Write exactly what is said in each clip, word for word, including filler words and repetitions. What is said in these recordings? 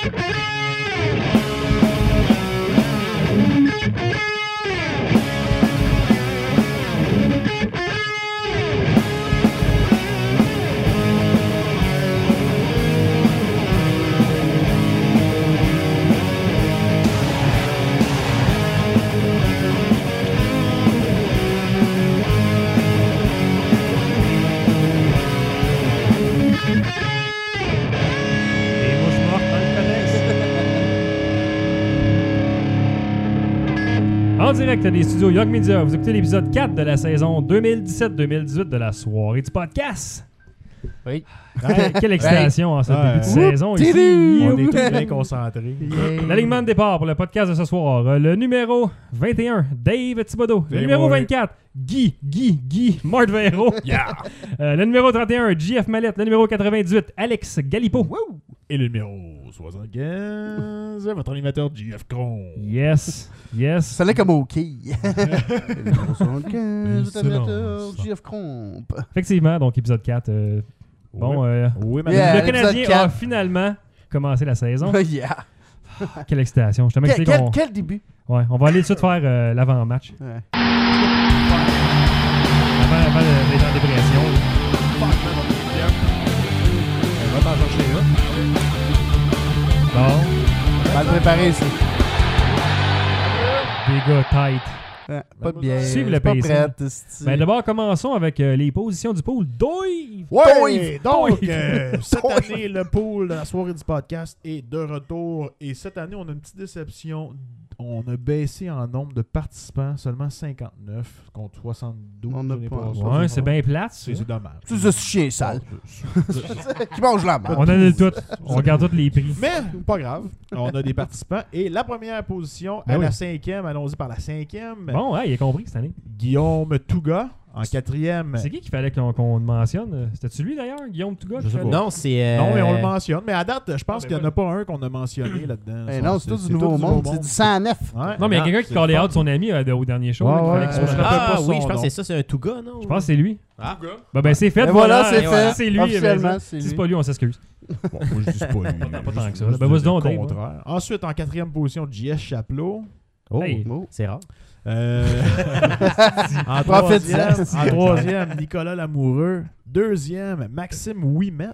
En direct des studios Young Media, vous écoutez l'épisode quatre de la saison deux mille dix-sept deux mille dix-huit de la soirée du podcast. Oui. Ouais, quelle excitation en ce Ouais. début de saison ici. On est tous bien concentrés. L'alignement de départ pour le podcast de ce soir. Euh, Le numéro vingt et un, Dave Thibodeau. Le Bien numéro moi. vingt-quatre, Guy, Guy, Guy, Mart Vero. Yeah! Euh, le numéro trente et un, J F Mallette. Le numéro quatre-vingt-dix-huit, Alex Galipo. Et le numéro soixante-quinze, votre animateur J F Cron. Yes, yes. Ça l'est comme OK. soixante-quinze, Excellent. J F Cromp. Effectivement, donc épisode quatre. euh, bon, euh, Oui, madame. Yeah. le l'épisode Canadien a quatre. finalement commencé la saison. Yeah. Quelle excitation. Je suis tellement Quel, excité quel, qu'on- quel début. Ouais, on va aller tout de suite faire euh, l'avant-match. Ouais. Avant, avant de- d'être en dépression. On va t'en chercher un. Bon, Mal préparé, ça. des gars tight. Ouais, pas de bière. Suivre le pas pacing. prête. esti. Ben, d'abord, commençons avec euh, les positions du pool. Dave! Ouais, donc, Dave. euh, cette Dave. année, le pool de la soirée du podcast est de retour. Et cette année, on a une petite déception. On a baissé en nombre de participants, seulement cinquante-neuf contre soixante-douze. On a l'année pas- passée. Ouais, c'est bien plate, ça. C'est c'est dommage. C'est ce chien sale. Qui mange la marde. On annule tout. On regarde tous les prix. Mais, pas grave. On a des participants. Et la première position, Ben à oui. la cinquième, allons-y par la cinquième. Bon, ouais, il a compris cette année. Guillaume Touga. En quatrième. C'est qui qu'il fallait qu'on qu'on le mentionne? C'était-tu lui d'ailleurs, Guillaume Touga? Je sais pas. Non, c'est. euh, Non, mais on le mentionne. Mais à date, je pense Ah, ben qu'il n'y en a pas un qu'on a mentionné là-dedans. Eh non, c'est tout du nouveau monde. C'est du cent neuf. Ouais. Non, mais il y a Non, quelqu'un qui c'est callait le out fun. son ami euh, au dernier show. Ouais, là, qu'il ouais, fallait qu'il euh, soit- je rappelle Ah pas oui, son je pense que nom. c'est ça, c'est un Touga, non? Je pense que c'est lui. Ah, Ben, ben c'est fait. Et voilà, c'est Et fait. C'est lui. Officiellement, ben, c'est Si lui. c'est pas lui, on s'excuse. Bon, moi, je dis pas lui. Pas tant que ça. Juste Ben, vas-y le donc, Dave, contraire. Ensuite, en quatrième position, J S Chapelot. Oh, Hey. Oh. c'est rare. Euh, en, Profite-en. troisième, en troisième, Nicolas Lamoureux. Deuxième, Maxime Ouimet.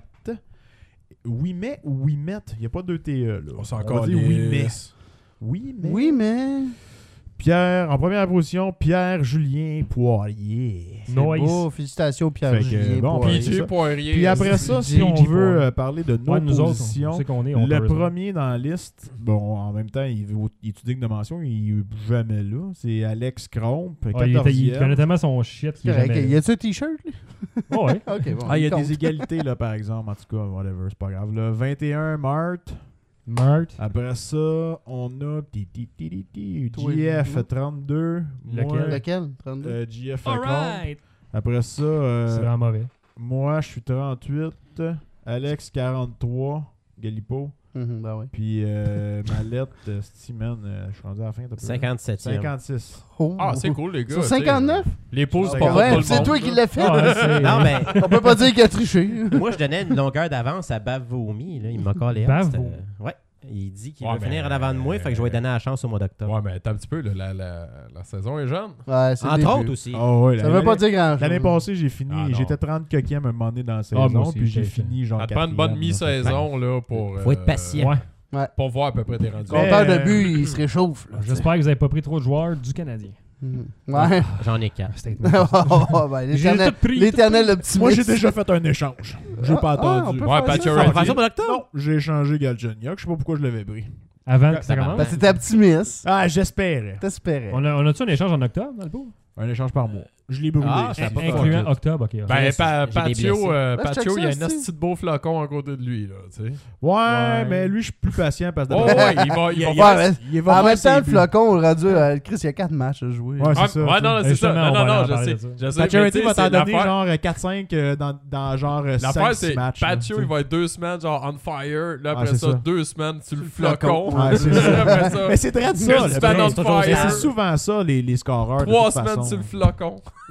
Ouimet ou Ouimet? Il n'y a pas deux T E. Là. On s'en va encore dire Ouimet. Ouimet. Oui, mais. Pierre, en première position, Pierre-Julien Poirier. C'est Nice. beau. Félicitations, Fait que, Pierre-Julien. bon, Poirier. puis- P J ça. Poirier. Puis après ça, si J J on veut Poirier. euh, parler de nos Ouais, nous autres, on positions, sait qu'on est. le on peut- premier dans la liste, bon, en même temps, il, vaut- il est digne de mention, il est jamais là. C'est Alex Cromp, Ouais, il, était- il quatorzième. connaît tellement son shit qu'il est Correct. jamais Y là. a-tu un t-shirt, lui? Oh, ouais. Ok, bon. Ah, il y a compte. des égalités, là, par exemple. En tout cas, whatever, c'est pas grave. Le vingt et un, Mart. Mart. Après ça, on a ti, ti, ti, ti, ti, Toi, J F nous. trente-deux. Lequel? Moi, Lequel? trente-deux? euh, J F Cromp. Alright. Après ça, euh, C'est vraiment mauvais. moi, je suis trente-huit. Alex, quarante-trois. Galipo. Mhm, ben oui. Puis euh, Mallette, euh, Steven, euh, je suis rendu à la fin. t'as peu. cinquante-septième. cinquanté-six. Oh. Ah, c'est cool, les gars. Sur tu sais. cinquante-neuf? Les pouces, Ouais, pas ouais, tout le c'est monde, toi là. qui l'as fait. Ah, ouais, c'est- Non, mais On peut pas dire qu'il a triché. moi, je donnais une longueur d'avance à Bave Vomi. Là. Il m'a collé. Bave C'était- Vomi. Ouais. Il dit qu'il Ouais, veut mais- finir en avant de moi, fait que je vais lui donner la chance au mois d'octobre. Ouais, mais attends un petit peu, là, la, la, la saison est jeune. Ouais, c'est le Entre début. autres aussi. Oh, ouais, Ça l'année- veut pas dire grand-chose. L'année passée, j'ai fini. Ah, non. J'étais trente coquième à un moment donné dans la Ah, moi saison. aussi, puis j'ai j'étais- fini genre. Ça te prend une bonne quatrième, mi-saison là, pour. Faut être euh, patient. Ouais. Pour voir à peu près tes rendus. Le compteur Mais, de but, il se réchauffe. là, J'espère que vous avez pas pris trop de joueurs du Canadien. Mhm. Ouais. J'en ai quatre. Statement. Oh, ben, l'éternel tout pris, l'éternel tout optimiste. Moi, j'ai déjà fait un échange. J'ai pas Ah, on attendu. peut Ouais, faire Patch ça. On va Already. faire ça au mois d'octobre? Non, j'ai échangé Galchenyuk. Je sais pas pourquoi je l'avais pris. Avant que ça Ça va. commence. Parce que t'étais optimiste. Ah, j'espérais. T'espérais. On a- on a-tu un échange en octobre dans le pot? Un échange par mois. Je l'ai brûlé. Ah, ça a pas Incluant fucké. octobre, ok. Ben, J'ai pa- des Patio, blessés. euh, Ouais, je Patio, check il y a ça un aussi. petit de beau flacon à côté de lui, là, tu sais. Ouais, Ouais. mais lui, je suis plus patient parce que. Oh, ouais, il va. Il va il, faire- Ouais, mais il va en voir même ses temps, le buts. flacon, le rendu, euh, Chris, il y a quatre matchs à jouer. Ouais, c'est Ouais, ça. ouais, tu non, sais. c'est ça. Justement, Non, on non, va non, en je parler sais. de ça. Je sais, mais Pacioretty tu sais, va t'en c'est donner l'affaire- genre quatre cinq euh, dans, dans genre L'affaire, cinq c'est matchs. là, Patio, tu sais. il va être deux semaines genre on fire. Là, Ah, après c'est ça, ça. deux semaines sur le flacon. flacon. Ouais, c'est ça. Après ça, Mais c'est très de ça. Une le semaine break. on C'est fire. c'est souvent ça, les, les scoreurs. de trois toute semaines façon. sur le flacon.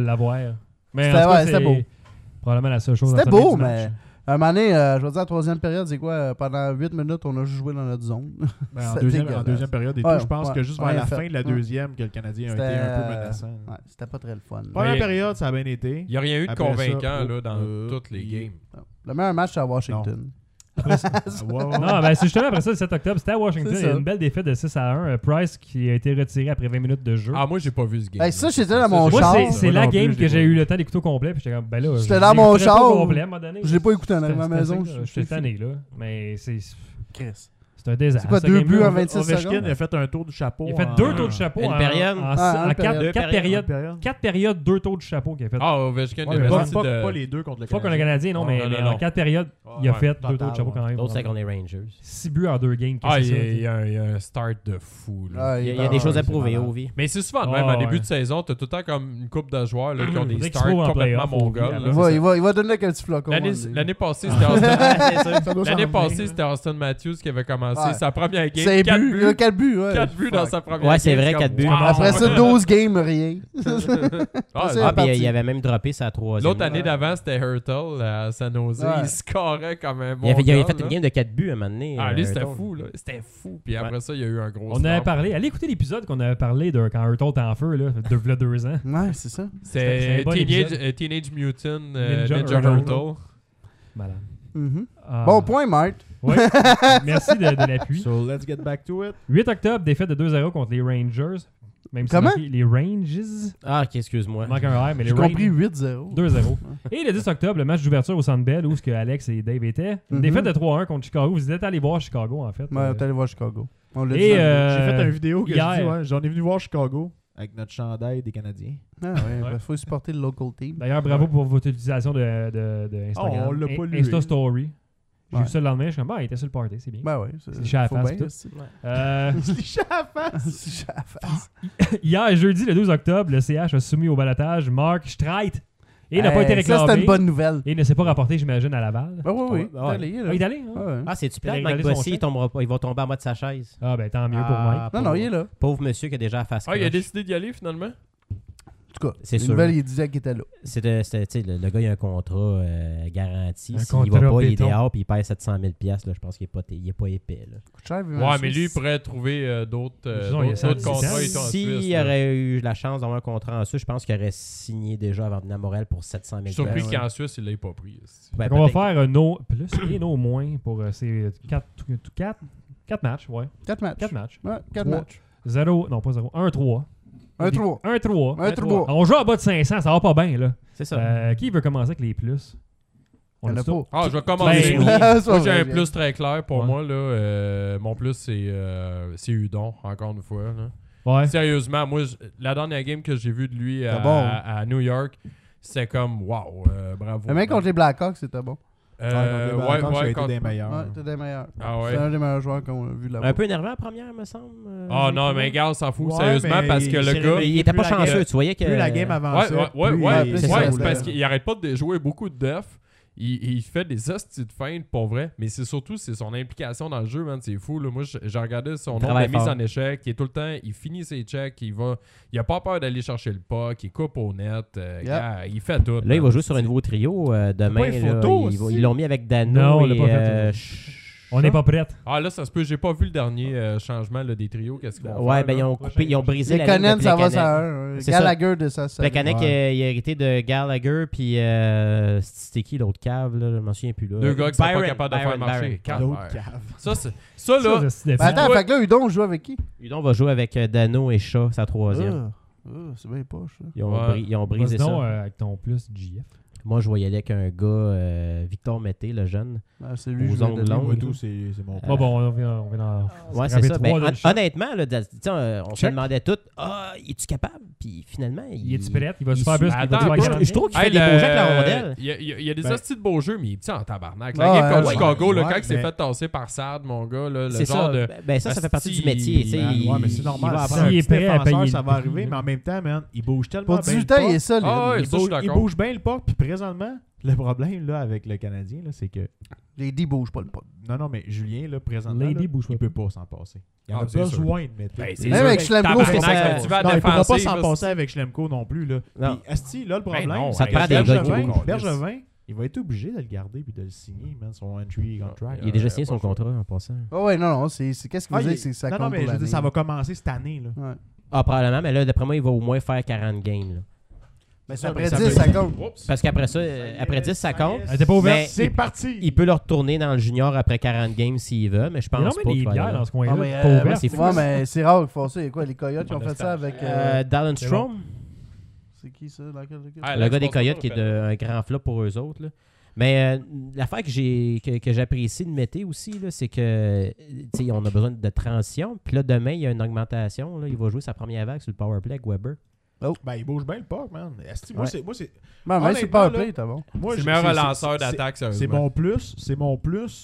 l'avoir. Mais en C'était- tout cas, ouais, c'était c'est beau. probablement la seule chose C'était à savoir beau, du match. mais À un moment donné, euh, je vais dire, la troisième période, c'est quoi? Euh, Pendant huit minutes, on a juste joué dans notre zone. Ben, en, C'est deuxième, en dégueulasse. deuxième période et Ouais, tout, je pense ouais, que juste on vers a la fait. fin de la Ouais. deuxième, que le Canadien a été C'était, un peu euh, menaçant. Ouais, c'était pas très le fun. Première Mais- période, ça a bien été. Il n'y a rien eu de Après ça, convaincant oh, là, dans euh, toutes les il- games. Le meilleur match, c'est à Washington. Ah, ouais, ouais. Non, ben c'est justement après ça, le sept octobre, c'était à Washington. C'est Il y a ça. une belle défaite de six à un. Euh, Price qui a été retiré après vingt minutes de jeu. Ah, moi, j'ai pas vu ce game. Hey, ça, j'étais dans mon j'ai- Moi, char. c'est, c'est Moi la non plus, game je que l'ai j'ai pas eu vu. le temps d'écouter au complet. Puis j'étais comme, ben là, J'étais je dans mon l'écouterai pas char. au complet à un moment donné. Je l'ai pas écouté en C'était- arrivant à la c'était- maison. J'étais tanné, là. Mais c'est, Chris. c'est un désastre. C'est quoi, ce deux game-là. buts en vingt-six Ovechkin, secondes? il a fait un tour du chapeau. Il a fait en- deux tours de chapeau Une en, période. en, Ah, en une quatre, période. quatre Deux périodes. périodes. Quatre périodes, deux tours de chapeau qu'il a fait. Ah, Ovechkin, Ouais, il mais avait pas, parti pas- de... pas les deux contre le Pas contre le Canadien. Canadien, non, Oh, mais, non, mais non, en non. quatre périodes, il a Ouais, fait deux total, tours de chapeau ouais. quand même. L'autre, c'est contre les Rangers. six buts en deux games. Ah, qu'est-ce il que y, a- c'est, il y a un- il y a un start de fou. Là. Ah, Il y a, il y a est des bon. choses à c'est prouver, malade. Ovi. Mais c'est souvent de Ah, même, en début ouais. de saison, t'as tout le temps comme une coupe de joueurs là, qui ont des Faudrait qu'ils starts se trouvent en complètement playoff, mongols. Ovi, là. Il après. va, il, va, il va donner avec un petit flocon. L'année, on dit. l'année passée, c'était Austin... Ça doit L'année s'en passée, venir, c'était Austin Matthews qui avait commencé Ouais. sa première game. C'est quatre buts. Il a quatre buts, ouais. quatre buts dans Fuck. sa première Ouais, c'est game, vrai, comme, quatre buts. wow. Après ça, douze games, rien. Ah, C'est Ah, puis parti. il avait même droppé sa troisième. L'autre année d'avant, c'était Hurtle à San Jose. Ouais. Il scorait comme un bon Il avait, il avait fait gars, une là. game de quatre buts à un moment donné. Ah, euh, lui, c'était Hurtle. fou, là. C'était fou. Puis après ça, il y a eu un gros On avait stop. parlé, allez écouter l'épisode qu'on avait parlé de quand Hurtle était en feu, là, de v'là deux ans. Ouais, c'est ça. C'était C'est un bon Teenage, épisode. euh, Teenage Mutant euh, Ninja Ninja, Hurtle. Hurtle. Malade. Mhm. Ah. Bon point, Marthe. Ouais. Merci de, de l'appui. So, let's get back to it. huit octobre, défaite de deux zéro contre les Rangers. Même si Comment? c'est marqué les Ranges. Ah, ok, excuse-moi. Il manque un R, mais les J'ai compris Rangers. huit zéro. deux zéro. Et le dix octobre, le match d'ouverture au Centre Bell où ce que Alex et Dave étaient. Une Mhm. défaite de trois un contre Chicago. Vous êtes allés voir Chicago, en fait. Ouais, Euh, on est allé voir Chicago. On l'a Et, dit. euh, J'ai fait une vidéo que hier. je dis, ouais, j'en ai venu voir Chicago avec notre chandail des Canadiens. Ah ouais, Ouais. ben, faut supporter le local team. D'ailleurs, bravo pour votre utilisation de, de, de Instagram. Oh, on l'a pas In- lu. Insta Story. J'ai Ouais. vu ça le lendemain. Je suis comme, bah, il était sur le party, c'est bien. Ben ouais. C'est chez la faut face, bien, tout. c'est- Euh, Les chats à face. C'est chez la face. hier, jeudi, le douze octobre, le C H a soumis au balotage Mark Streit et il n'a pas Hey, été Ça, c'était réclamé. une bonne nouvelle. Et il ne s'est pas rapporté, j'imagine, à Laval. Ben oui, oui. Ouais. T'es allé, là. Ah, il est allé? hein? Ouais, ouais. Ah, c'est-tu Il a plate, Mike réglé son Bossy, il, chèque. tombera pas, il va tomber en bas de sa chaise. Ah, ben tant mieux pour Ah, Mike. Non, pauvre- non, il est là. Pauvre monsieur qui a déjà la face Ah, il a croche. décidé d'y aller finalement? En tout cas, C'est les sûr. nouvelles, il disait qu'il était là. C'était, c'était, tu sais, le, le gars, il a un contrat euh, garanti. Un S'il contrat va pas, il est béton. dehors puis il perd sept cent mille piastres. Là, je pense qu'il est pas, il est pas épais. Là. Coûte cher, vivre en Ouais, mais Suisse. lui, il pourrait trouver euh, d'autres euh, Sinon, il y a d'autres- d'autres cent dix contrats. ans. et tout en S'il Suisse, là. aurait eu la chance d'avoir un contrat en Suisse, je pense qu'il aurait signé déjà avant de venir à Montréal pour sept cent Je mille suis surpris Ben, qu'en Suisse, il l'ait pas pris. Ben, Donc, on va peut-être. faire euh, nos plus et nos moins pour euh, ces quatre matchs. Ouais, Quatre matchs. quatre matchs. Ouais, quatre Trois. matchs. zéro, non pas zéro, un trois. Un trois. un trois. Un trois. On joue en bas de cinq cents, ça va pas bien, là. C'est ça. Euh, qui veut commencer avec les plus? Il y en a a tout pas. Ah, je vais commencer. Ben, C'est pas Moi, j'ai vrai, un bien. plus très clair pour Ouais. moi. Là. Euh, mon plus, c'est euh, c'est Udon, encore une fois. Là. Ouais. Sérieusement, moi, je- la dernière game que j'ai vue de lui à, C'était bon. à- à New York, c'est comme wow, euh, bravo. Le mec contre les Blackhawks, c'était bon. Euh, ouais, ouais, ça a ouais, été contre- des meilleurs. Ouais, c'était des meilleurs. Ah C'est ouais. un des meilleurs joueurs qu'on a vu là-bas. Un peu énervant la première, me semble. euh, Ah j'ai non, trouvé. mais gars, on s'en fout Ouais, sérieusement mais parce il que le s'est gars. réveillé. Il était pas Plus la chanceux, game- tu voyais que. Plus la game Ouais, avançait, ouais, ouais, plus ouais, il- plus ouais, ça c'est roulait. parce qu'il arrête pas de jouer beaucoup de def. Il, il fait des hosties de feintes pour vrai, mais c'est surtout c'est son implication dans le jeu, man, c'est fou. Là. Moi, je- j'ai regardé son nombre de travaille mises fort. en échec, il est tout le temps, il finit ses checks, il va, il a pas peur d'aller chercher le puck, il coupe au net, euh, Yep. gars, il fait tout. Là, il va man. jouer sur un nouveau trio euh, demain. pas une là. photo Ils, vont- aussi? ils l'ont mis avec Dano. Non, on l'a et, pas fait, euh, ça. Ch- On n'est pas prêts. Ah là, ça se peut, j'ai pas vu le dernier euh, changement là, des trios, qu'est-ce qu'ils vont Ouais, faire, ben là? ils ont coupé, ils ont brisé Les la ligne Conan, de ça va Plekanec. ça un. C'est Gallagher de ça. ça. Plekanec, Ouais. euh, il a hérité de Gallagher, puis euh, c'était qui l'autre cave, là, je m'en souviens plus. Là. Deux gars qui sont pas Byron, capables de Byron, faire marcher. Byron. Calvaire. L'autre cave. Ça, c'est- ça là, Ça, c'est- Ben attends, Ouais. fait que là, Udon joue avec qui? Udon va jouer avec euh, Dano et Shaw, sa troisième. Ah, ah, c'est bien poche, ça. Ils ont, Ouais. bri- ils ont brisé Vas-y ça. donc, euh, avec ton plus J F. Moi, je voyais aller avec un gars, euh, Victor Mété, le jeune. Ah, c'est lui, Aux je voulais ongles donner. longs. Moi, tout, c'est c'est mon Euh, Bon, bon, on vient, on vient d'en Ouais, c'est scraper ça. trois Ben, de hon- chaque. honnêtement, là, de- tiens, euh, on se Check. demandait tout, ah, es-tu capable? Puis finalement, il, Il est-tu prêt? Il va se il faire suit- plus qu'il va Attends, te faire moi, gagner. je trouve qu'il fait Hey, des le- beaux jeux avec la rondelle. Il y a, il y a- il y a des Ben- hosties de beaux jeux, mais il est petit en tabarnak. La Ah, game ouais, contre ouais, Chicago, le ouais, quand il s'est mais- fait tasser par Sad, mon gars, là, le C'est genre ça. de. Ben, ça, ça fait partie du Asti, métier. tu sais, man, il- Ouais, mais c'est il normal. va Si apprendre. S'il un est petit prêt à défenseur, payer ça le va prix, arriver, là. mais en même temps, man, il bouge tellement Pour bien dix-huit le ans, il puck. est solide. Ah ouais, Il ça, je suis bouge, il d'accord. bouge bien le puck, puis présentement, le problème là, avec le Canadien, là, c'est que. Les D bougent pas le puck. Non, non, mais Julien, là, présentement, Lady là, bouge pas. il peut pas s'en passer. Il en Ah, a c'est besoin de mettre. Ben, c'est Même sûr. avec Schlemko, Tabarnak, c'est ça- tu vas à Non, il pourra pas défensive, s'en là, passer avec Schlemko non plus. Là. Non. Puis, Asti, là, le problème, Ben non, Ça te c'est prend que des gars qui Bergevin, bougent. Bergevin, Il va être obligé de le garder et de le signer, man, son entry contract. Il a déjà Ouais, signé pas son sûr. contrat en passant. Oh, ouais, non, non. C'est, c'est, qu'est-ce que vous Ah, dites? il- C'est que ça non, compte non, mais pour je veux dire, l'année. ça va commencer cette année. Là. Ouais. Ah, probablement, mais là, d'après moi, il va au moins faire quarante games. Là. Mais Ça, après mais ça dix, veut ça dire- compte. Oups. Parce qu'après ça, euh, après dix, ça compte. Elle était pas ouverte. Mais C'est il- parti! Il peut le retourner dans le junior après quarante games s'il veut, mais je Il y a pense non, pas mais des qu'il va bières aller dans là. ce coin-là. Ah, mais, pas euh, ouvert. c'est fou. Ouais, mais c'est rare qu'ils font ça. Il y a quoi, les Coyotes qui ont Bon, fait ça avec. Euh, euh, Dallin c'est Strom, C'est qui ça? Laquelle équipe? Ah, le gars des Alex Coyotes qui est Monson, de, un grand flop pour eux autres. Là. Mais euh, l'affaire que j'ai que, que j'apprécie de Mété aussi, là, c'est que tu sais, on a besoin de transition. Puis là, demain, il y a une augmentation. Là, il va jouer sa première vague sur le powerplay avec Weber. Ben, il bouge bien le puck, man. Esti, moi, Ouais. c'est. Moi, c'est, Ben, même sur honnêtement, Powerplay, là, t'as bon. moi, C'est je- le meilleur c'est- relanceur c'est- d'attaque, C'est sérieusement. mon plus. C'est mon plus.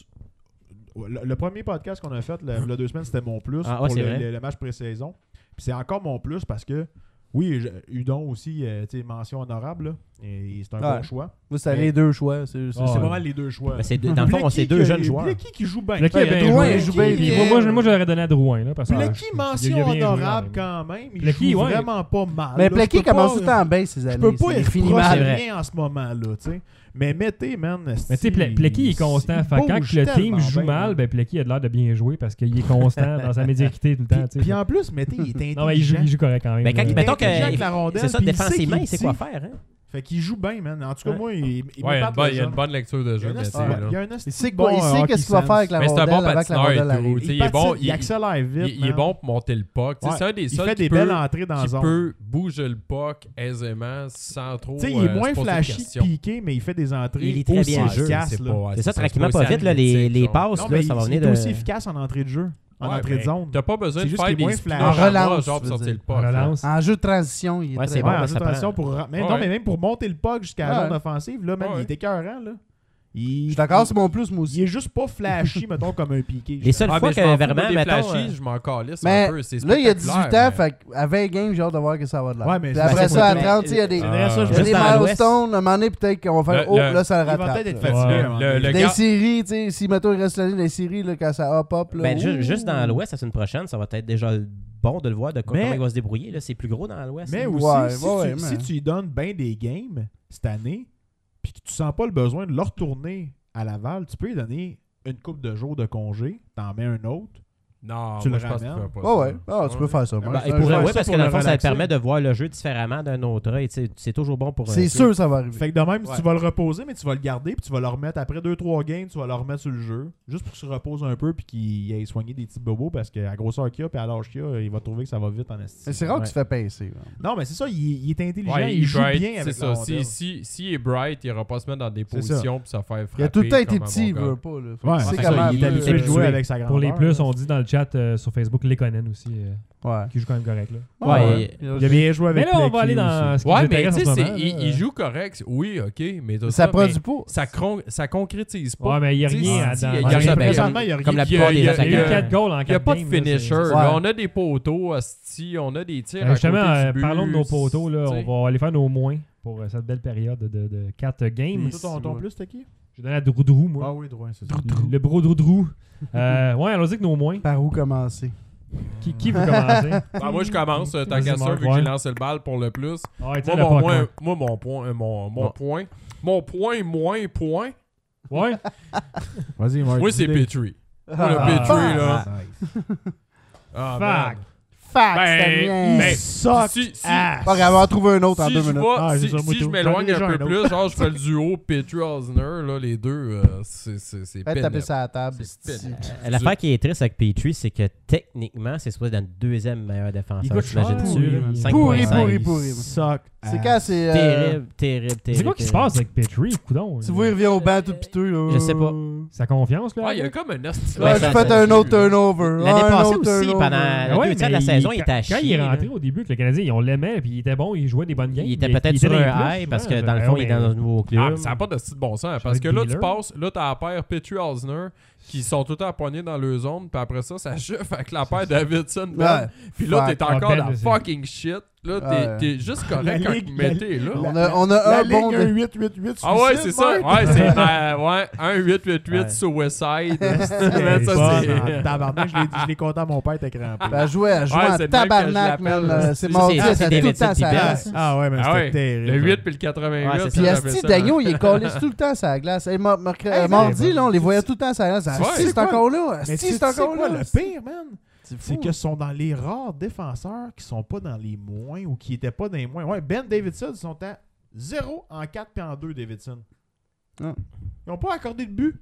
Le, le premier podcast qu'on a fait, le, il y a deux semaines, c'était mon plus Ah, ouais, pour c'est le, vrai. le- le match pré-saison. Puis c'est encore mon plus parce que, oui, je- Udon aussi, euh, tu sais, mention honorable. Là, et c'est un Ouais. bon choix. Moi, c'était Mais- les deux choix. C'est, c'est, Ah, C'est ouais. pas mal les deux choix. Ben, c'est deux- dans le fond, c'est deux jeunes joueurs. Plecky qui joue bien. Plecky Ouais, a bien Drouin, joué. il joue bien. Puis Moi, moi, je- moi, j'aurais donné à Drouin. Là, parce que Plecky, il a mention bien joué honorable quand quand même. Il Plecky, joue ouais. vraiment pas mal. Mais là. Plecky Je peux commence pas- tout le temps bien ces Je années. peux pas C'est être fini proche mal. de vrai. rien en ce moment, là, tu sais. Mais mettez, man. Mais tu sais, Ple- Plecky, il est constant. Fait que quand bouge le team tellement joue bien, mal, là. ben Plecky a l'air de bien jouer parce qu'il est constant dans sa médiocrité tout le temps. tu Puis, sais. puis en plus, mettez, il est intelligent. Non, mais il joue, il joue correct quand même. Ben, quand, là. il- mettons intelligent que avec la rondelle, c'est ça, puis il sait défensivement, qu'il il sait est quoi petit. faire. Hein? Fait qu'il joue bien, man. En tout cas, Ouais. moi, il, il Ouais, il y a m'épate, une bonne- le il y a une jeune. bonne lecture de Il y a jeu, un mais esti- c'est Ouais. là. il y a un esti Il sait, de quoi, bon il sait hockey qu'est-ce qu'il va sense. faire avec la Mais c'est un rondelle bon avant que la patineur rondelle et tout. arrive. Tu sais, Il, il est bon, patine, il il- accélère vite. Il, il est man. bon pour monter le puck. Tu sais, Ouais. C'est un des Il seuls fait qui des peut, belles entrées dans la qui zone. peut bouger le puck aisément sans trop Tu sais, il est euh, moins se poser de flashy, questions. piqué, mais il fait des entrées Il lit très aussi bien le jeu. efficaces. C'est là. pas- C'est ça, c'est tranquillement, pas pas vite, là, les, athlétique, les genre. passes, Non, là, mais ça va il venir est de... aussi efficace en entrée de jeu, en Ouais, entrée mais de zone. T'as pas besoin C'est de juste faire qu'il est des moins splits flash. En relance, genre je pour veux sortir dire. le puck. En là. relance. En jeu de transition, il est Ouais, très c'est bon. Ouais, bon, en ben, jeu ça de transition pour ra- mais Ouais. non, mais même pour monter le puck jusqu'à la Ouais. zone offensive, là, man, Ouais. il est écœurant, là. Il... Je suis d'accord, c'est mon plus, moi Il aussi. est juste pas flashy, mettons, comme un piqué. Les seules Ah, fois mais que je m'en fous, vraiment, moi, des mettons... flashy, euh, je m'en calisse Mais un peu. C'est là, il a dix-huit spectaculaire, ans, fait qu'à vingt games, j'ai hâte de voir que ça va de l'air. Ouais, mais Puis c'est- après c'est ça, à pas- trente, tu sais, il y a des, C'est vrai, ça, Ah, je il y a veux des Juste dans milestones. À un moment donné, peut-être qu'on va faire Le- « Oh, le- là, ça le Il va rattrape. peut-être être là. fatigué. Ouais, à un moment le- donné. le Des gars- séries, tu sais, si mettons il reste l'année des séries, là, quand ça hop up, là, Ben, ju- ouh. juste dans l'Ouest, la semaine prochaine, ça va être déjà bon de le voir de quoi, Mais- comment il va se débrouiller. Là. C'est plus gros dans l'Ouest. Mais là. aussi, Ouais, si, ouais, tu, ouais, mais- si tu lui donnes bien des games cette année, puis que tu sens pas le besoin de le retourner à Laval, tu peux lui donner une coupe de jours de congé, t'en mets un autre. Non, Tu moi, le je pense qu'il ramènes. ferait pas Ouais, ça. ouais. Ah, tu peux faire ça. moi. Ben, Je- il je- pourrait, faire oui, ça parce que pour dans le le fond, ça te relaxer. permet de voir le jeu différemment d'un autre œil. Tu sais, C'est toujours bon pour... C'est euh, sûr que ça va arriver. Fait que de même, si Ouais. tu vas le reposer, mais tu vas le garder, puis tu vas le remettre après deux trois games, tu vas le remettre sur le jeu, juste pour qu'il se repose un peu, puis qu'il ait soigné des petits bobos, parce qu'à grosseur qu'il a, puis à l'âge qu'il a, il va trouver que ça va vite en esti. Mais c'est rare Ouais. que tu fais pincer. là. Non, mais c'est ça, il, il est intelligent, Ouais, il, joue bright, bien c'est avec ça. la Si, rondelle. si, si il est bright, il ira pas se mettre dans des C'est ça. positions puis ça faire frapper. Il a tout le temps été comme un petit, il bon veut gars. pas. Là. Fait que Ouais, tu sais c'est fait ça, comment il est peu- habitué de jouer tuer. avec sa grandeur. Pour les plus, là. on dit dans le chat euh, sur Facebook Lekonen aussi, euh, Ouais. qui joue quand même correct. Là. Ouais, Il a bien joué avec Mais là, on va Plecky aller dans aussi. ce qui Ouais, nous mais intéresse tu en sais, ce c'est- moment. il, là. il joue correct. Oui, ok, mais tout Ça ça. produit mais pas. ça, cron- ça concrétise pas. Ouais, mais il n'y a Tu sais, rien à si, dans- il y a- dans il y a les rien- playoffs. Présentement, il y a rien Comme la Il y a- plupart il des y a- Il y a eu attaquants. quatre goals en Il n'y a quatre pas de games, là, finisher. c'est- là. Ouais. On a des poteaux, asti, on a des tirs Euh, à Justement, côté euh, du but, parlons de nos poteaux. Là, tu sais. on va aller faire nos moins pour euh, cette belle période de, de, de quatre games. Toi, ton, ton plus, c'était qui? J'ai donné à Droudrou, moi. Ah oui, droit, c'est ça. Le bro Droudrou. euh, ouais, allons-y que nos moins. Par où commencer? Qui, qui veut commencer? Ben, moi, je commence, euh, tant Vas-y, qu'à ça, Marc, vu que ouais. j'ai lancé le balle pour le plus. Ouais, tiens, Moi, le mon, puck, moins- ouais. moi, mon point, euh, mon, mon Bon. point, mon point moins point, Ouais. Vas-y, Mark. moi, c'est dis-le. Petrie. Moi, le Ah. Petrie, là. Nice. Ah, Fuck. man. Fact, Ben, Damien. ben, Suck si, si, ass. Pas grave, on va trouver un autre en si deux je minutes. vais- Ah, si, c'est ça, moi si je tout. m'éloigne J'en ai déjà un un peu autre. plus, genre je fais le duo Petrie-Osner, là, les deux, euh, c'est c'est c'est Faites taper pénible. ça à la table. C'est c'est- pénible. Euh, L'affaire qui est triste avec Petrie, c'est que techniquement, c'est supposé être le deuxième meilleur Il défenseur. coûte cher, T'imagines-tu, lui, là? man. cinq Pourri, virgule cinq. pourri, pourri. Suck C'est ass. quand c'est. euh, Terrible, terrible, terrible. C'est quoi qui se terrible. passe avec Petrie, coudon? Tu vois, il revient au banc tout piteux. Là. Je sais pas. Sa confiance, là? Ouais, il y a comme un asti. Ouais, Ouais, ça- tu fais ça- un autre turnover. L'année un passée autre aussi, turnover. pendant Ah le ouais, deux tiers de mais la saison, il- il était à Quand il chier, est rentré là. au début, que le Canadien, on l'aimait, puis il était bon, il jouait des bonnes games. Il était peut-être sur dans les un plus, high parce souvent, que dans le ben fond, ouais, il est dans un nouveau Ah, club. mais ça n'a pas de style bon sens. Changer Parce que de là, tu dealer. passes, là, t'as la paire Petrie-Osner qui sont tout le temps poignés dans leur zone, puis après ça, ça chauffe avec la paire Davidson. Ben. Ouais. Puis là, Fuck. t'es Ah, encore Ben, dans c'est- fucking shit. là, t'es, Ouais. t'es juste La correct quand ligue- vous mettez, là. On a, on a La un ligue bon... un huit huit huit Ah ouais, c'est ça. Mike. Ouais, c'est euh, ouais, un huit huit huit Ouais. Suicide. C'est Man, ça, bon, c'est... en tabarnak, je l'ai- je l'ai compté à mon père, t'es crampé. Ben, elle jouait, elle jouait Ouais, en c'est le mec tabarnak, que je l'appelle, man. là. C'est C'est- mardi, c'est- elle c'est était tout le David temps sur la Silvia. glace. Ah ouais, mais Ah c'était ouais, terrible. le huit puis le quatre-vingt-huit. Ouais, c'est Puis ça, Asti, Dagno, il est collé tout le temps sur la glace. Hey, mar- mar- Hey, mardi, mais- là, on les voyait tout le temps sur la glace. Ouais. Asti, c'est quoi? encore là. Mais Asti, tu c'est sais encore quoi, là. le pire, man? C'est C'est fou. que ce sont dans les rares défenseurs qui sont pas dans les moins ou qui étaient pas dans les moins. Ouais, Ben Davidson, ils sont à zéro en quatre puis en deux, Davidson. Ah. Ils n'ont pas accordé de but.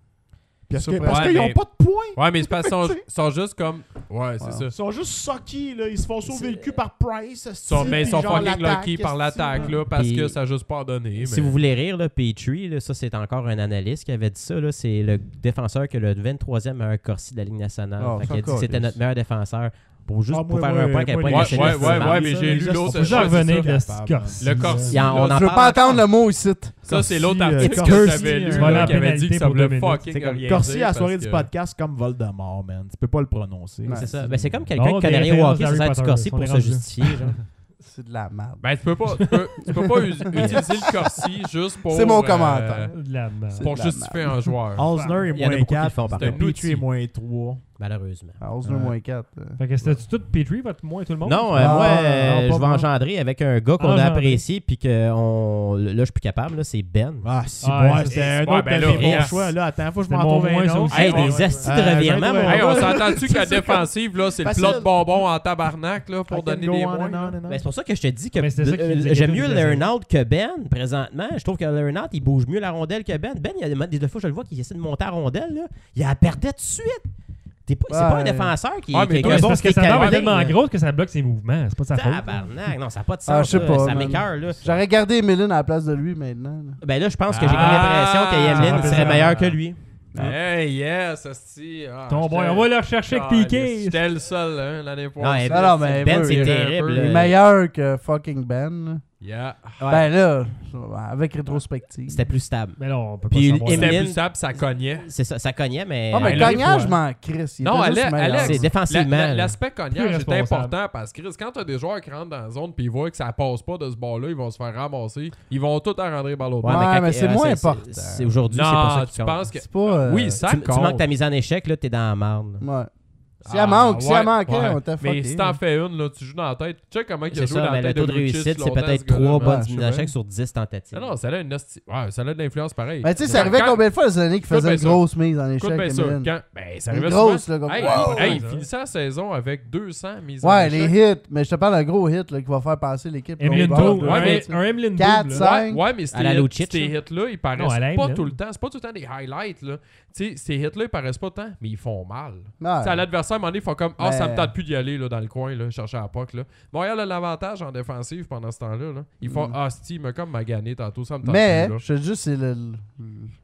Parce que- Ouais, parce qu'ils n'ont mais- pas de points. Ouais, mais c'est parce qu'ils sont, Tu sais. sont juste comme... Ouais, c'est Wow. ça. Ils sont juste sucky, là. Ils se font sauver le cul par Price. Ils sont, mais ils sont genre fucking l'attaque, lucky par esti, l'attaque, là. là, parce Puis- que ça a juste pas donné. Si mais- vous voulez rire, là, Petrie, là, ça c'est encore un analyste qui avait dit ça. Là, c'est le défenseur qui a le vingt-troisième meilleur corsi de la Ligue nationale. Oh, Fait ça qu'il a dit que calisse. c'était notre meilleur défenseur. Pour juste Ah, pour moi, faire moi, un point à quel moi, point les il a Ouais, acheté ouais, le ouais, cinéma. ouais, mais j'ai lu Ça, l'autre. On peut ouais, juste c'est revenir ça. de ce capable, corsi. Le corsi. Il y en- on là, en Je veux parle pas encore. entendre le mot ici. Ça, c'est l'autre Corsi, article euh, que Corsi, j'avais lu, euh, tu vas aller là, en qui avait pénalité dit que ça pour voulait deux minutes. fucking C'est comme rien Corsi dire à la soirée parce du que- podcast comme Voldemort, man. Tu peux pas le prononcer. Ouais. C'est ça. Ben, c'est comme quelqu'un Non, qui connaît des rien au références hockey, ça d'Harry sert du Potter, corsi on pour est se rendu là. justifier. genre. C'est de la merde. Ben, tu peux pas, tu peux, tu peux pas us- utiliser le corsi juste pour... C'est mon euh, commentaire. De la merde. C'est Pour de la justifier un joueur. Alsner Il y en a est moins beaucoup qui le quatre. font, par C'est un contre. Petrie est outil. moins trois. Malheureusement. À Osner Ouais. moins quatre. Fait que c'était tout Petrie, votre moins tout le monde? Non, euh, Ah, moi, non, euh, pas je vais moi. engendrer avec un gars qu'on a Engendrer. apprécié, puis que on... là, je suis plus capable, là, c'est Ben. Ah, si, Ah, bon, ouais, c'était un ouais, autre ben de là, mes bons yes. choix. Là, attends, faut que je C'était m'en mon trouve moins, un ça autre. aussi. Hey, on- des astis de Euh, revirements, je vais mon Hey, être- on gars. s'entend-tu que la défensive, là, c'est le Facile. plat de bonbons en tabarnak, là, pour I can donner go des on and points? on là? and on. Ben, c'est pour ça que je te dis que Mais c'était ça qui euh, faisait j'aime quelque mieux chose de Learnout que Ben présentement. Je trouve que Learnout, il bouge mieux la rondelle que Ben. Ben, il y a des, des fois, je le vois qu'il essaie de monter la rondelle. Là. Il la perdait tout de suite. T'es pas- C'est pas un Ouais. défenseur qui, Ouais, mais qui, toi, qui a C'est un parce bon que sa barre est calme, tellement là. grosse que ça bloque ses mouvements. C'est pas de sa faute. Tabarnak, non, ça n'a pas de sens. Ah, je sais là. pas, Ça man. m'écoeure, là. J'aurais gardé Emilien à la place de lui maintenant. là. Ben là, je pense que j'ai Ah, l'impression que ça Yemlin va serait faire- meilleur que lui. Hey, yes, asti. Ah, Ton boy, j'étais- on va le rechercher avec Ah, Piqué. J'étais le seul, hein, l'année Non, passée. Ben, non, mais Ben, moi, c'est il- terrible. Il est là. meilleur que fucking Ben. là. Yeah. Ouais. Ben là, avec rétrospective. C'était plus stable. Mais là, on peut pas Puis savoir. Emile- C'était plus stable, ça cognait. C'est ça, ça cognait, mais. Ah, mais Ouais, là, cognage, il je m'en crisse. Il Non, était juste Alex- meilleur. Alex- C'est défensivement. La- la- là. L'aspect Plus cognage est responsable. important parce que Chris, quand t'as des joueurs qui rentrent dans la zone puis ils voient que ça passe pas de ce bord-là, ils vont se faire ramasser. Ils vont tout en rentrer par l'autre Ouais, bord. Ouais, quand- mais c'est euh, moins c'est- important. c'est- c'est- Aujourd'hui, c'est pas ça Non, qui tu compte. penses que... C'est pas. euh, Oui, ça tu, tu compte. manques ta mise en échec, là, t'es dans la marde. là. Ouais. Si Ah, elle manque, si ouais, elle manquait, ouais. on t'a fucké. Mais si t'en fais une, là, tu joues dans la tête. Check comment il a C'est joué ça, dans mais la le tête tôt de de Lucic réussite, c'est longtemps, peut-être ce gars-là, trois man. bonnes Ouais, mises je en sais échec bien. sur dix tentatives. Ah non, ça a une esti- ouais, ça a de l'influence pareil. Ben, tu sais, ça Quand- arrivait quand- combien de fois les années qui Écoute faisaient bien une ça. grosse mise en Écoute échec, bien ça, Emilien? quand- ben, ça Une arrivait grosse, souvent. là, comme- Hey, Wow! hey, Ouais, il ça. finissait la saison avec deux cents mises en Ouais, échec. les hits. Mais je te parle d'un gros hit là, qui va faire passer l'équipe. Emeline l'autre bord, Double. là. Ouais, mais- Un Emeline quatre, Double. cinq. là. Ouais, ouais, mais ces À la hits- Lucic, ces là. hits-là, ils paraissent Non, à la pas Emeline. tout le temps. C'est pas tout le temps des highlights, là. Tu sais, ces hits-là, ils paraissent pas tant, mais ils font mal. Ouais. Tu sais, à l'adversaire, à un moment donné, ils font comme « Ah, Mais- ça me tente plus d'y aller là, dans le coin, là, chercher à la puck. » là. Montréal a l'avantage en défensive pendant ce temps-là. Là. Ils font Mm. « Ah, Steve, il m'a comme magané tantôt, ça me tente Mais, plus. » là. je te dis juste, c'est le, le,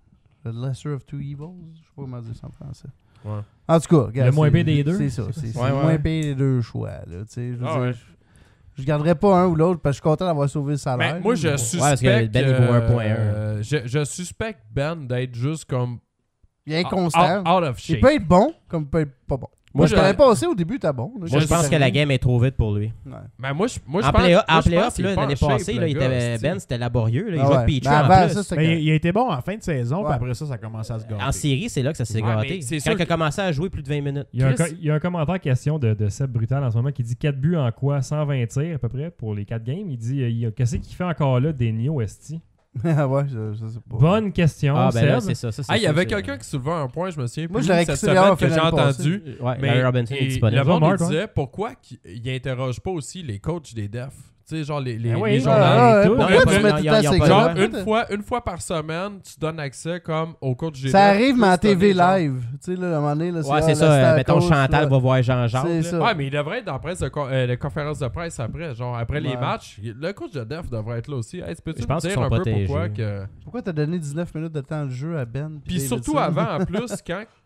le lesser of two evils. Je sais pas comment dire ça en français. Ouais. En tout cas, regarde, Le moins c'est- pire des deux. C'est ça. C'est c'est Ouais, le ouais. moins pire des deux choix. Là, tu sais, je veux Ah dire, ouais. je, je garderais pas un ou l'autre parce que je suis content d'avoir sauvé le salaire. Ben, moi, je là, mais- suspecte. parce que Ben, il vaut un point un. euh, je, je suspecte Ben d'être juste comme. Il est out, inconstant. out of shape. Il peut être bon, comme il peut être pas bon. Moi, Moi, je je- t'avais passé au début, t'es bon. là. Moi, je Je pense sais que la rien. game est trop vite pour lui. Ouais. Ben, moi, je, moi, je En pense, play- moi, en je playoff, pense qu'il là, est pas l'année en shape, passée, là, le il gars, était, c'est-tu. Ben, c'était laborieux. Là, il Ah jouait ouais. Petrie Mais en avant plus. ça, c'était Ben, il, correct. il a été bon en fin de saison, Ouais. puis après ça, ça a commencé à se gâter. En série, c'est là que ça s'est Ouais, gâté. mais c'est Quand sûr il a que- commencé à jouer plus de vingt minutes. Il y, a un Chris- co- il y a un commentaire question de, de Seb Brutal en ce moment qui dit quatre buts en quoi cent vingt tirs à peu près pour les quatre games. Il dit euh, il y a- qu'est-ce qu'il fait encore là, Denio Esti Ah ouais, je, je sais pas. Bonne question, Ah, ben là, Seb. c'est ça. ça c'est Ah, il y sûr, avait c'est- quelqu'un qui soulevait un point, je me souviens Moi, plus je l'aurais cette crissé semaine dehors que j'ai l'année entendu. Ouais, Mais Larry Robinson est et disponible. le monde Mark, il disait pourquoi qu'il il interroge pas aussi les coachs des defs. Tu sais, genre les, les, Ben oui, les ouais, journalistes. ouais, Pourquoi Non, tu ils ont mets pas- tout ils le ont- temps ils ont ces pas le gars? Genre, droit. une fois, une fois par semaine, tu donnes accès comme au coach des Ça defs. arrive, Plus mais en donner, T V genre- live. Tu sais, là, à un moment donné, là, Ouais, c'est ah, ça. le euh, star Mettons, coach, Chantal là. va voir Jean-Jacques. C'est là. ça. Ouais, mais il devrait être dans la presse de, con- euh, de conférence de presse après. Genre, après les Ouais. matchs, le coach de def devrait être là aussi. Hey, peux-tu Je me pense qu'ils dire sont un peu protégés. pourquoi que... Pourquoi t'as donné dix-neuf minutes de temps de jeu à Ben? Puis Davidson? surtout avant, en plus, quand,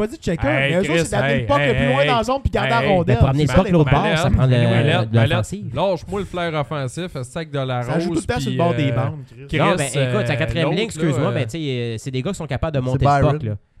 pas dit checker, Hey, mais eux Chris, autres, c'est d'amener hey, le puck le hey, plus loin hey, dans la zone puis garder hey, la rondelle. Mais pour amener le C'est puck ça, l'autre les- bord, ça prend Mallette, de l'offensive. Lâche-moi le flair offensif, c'est sac de la Ça rose. joue tout le temps sur le puis, bord des euh, bandes, Chris. Chris, Non, ben écoute, euh, la quatrième ligne, l'autre, excuse-moi, là, mais tu sais, euh, c'est des gars qui sont capables de monter Byron. le puck, là.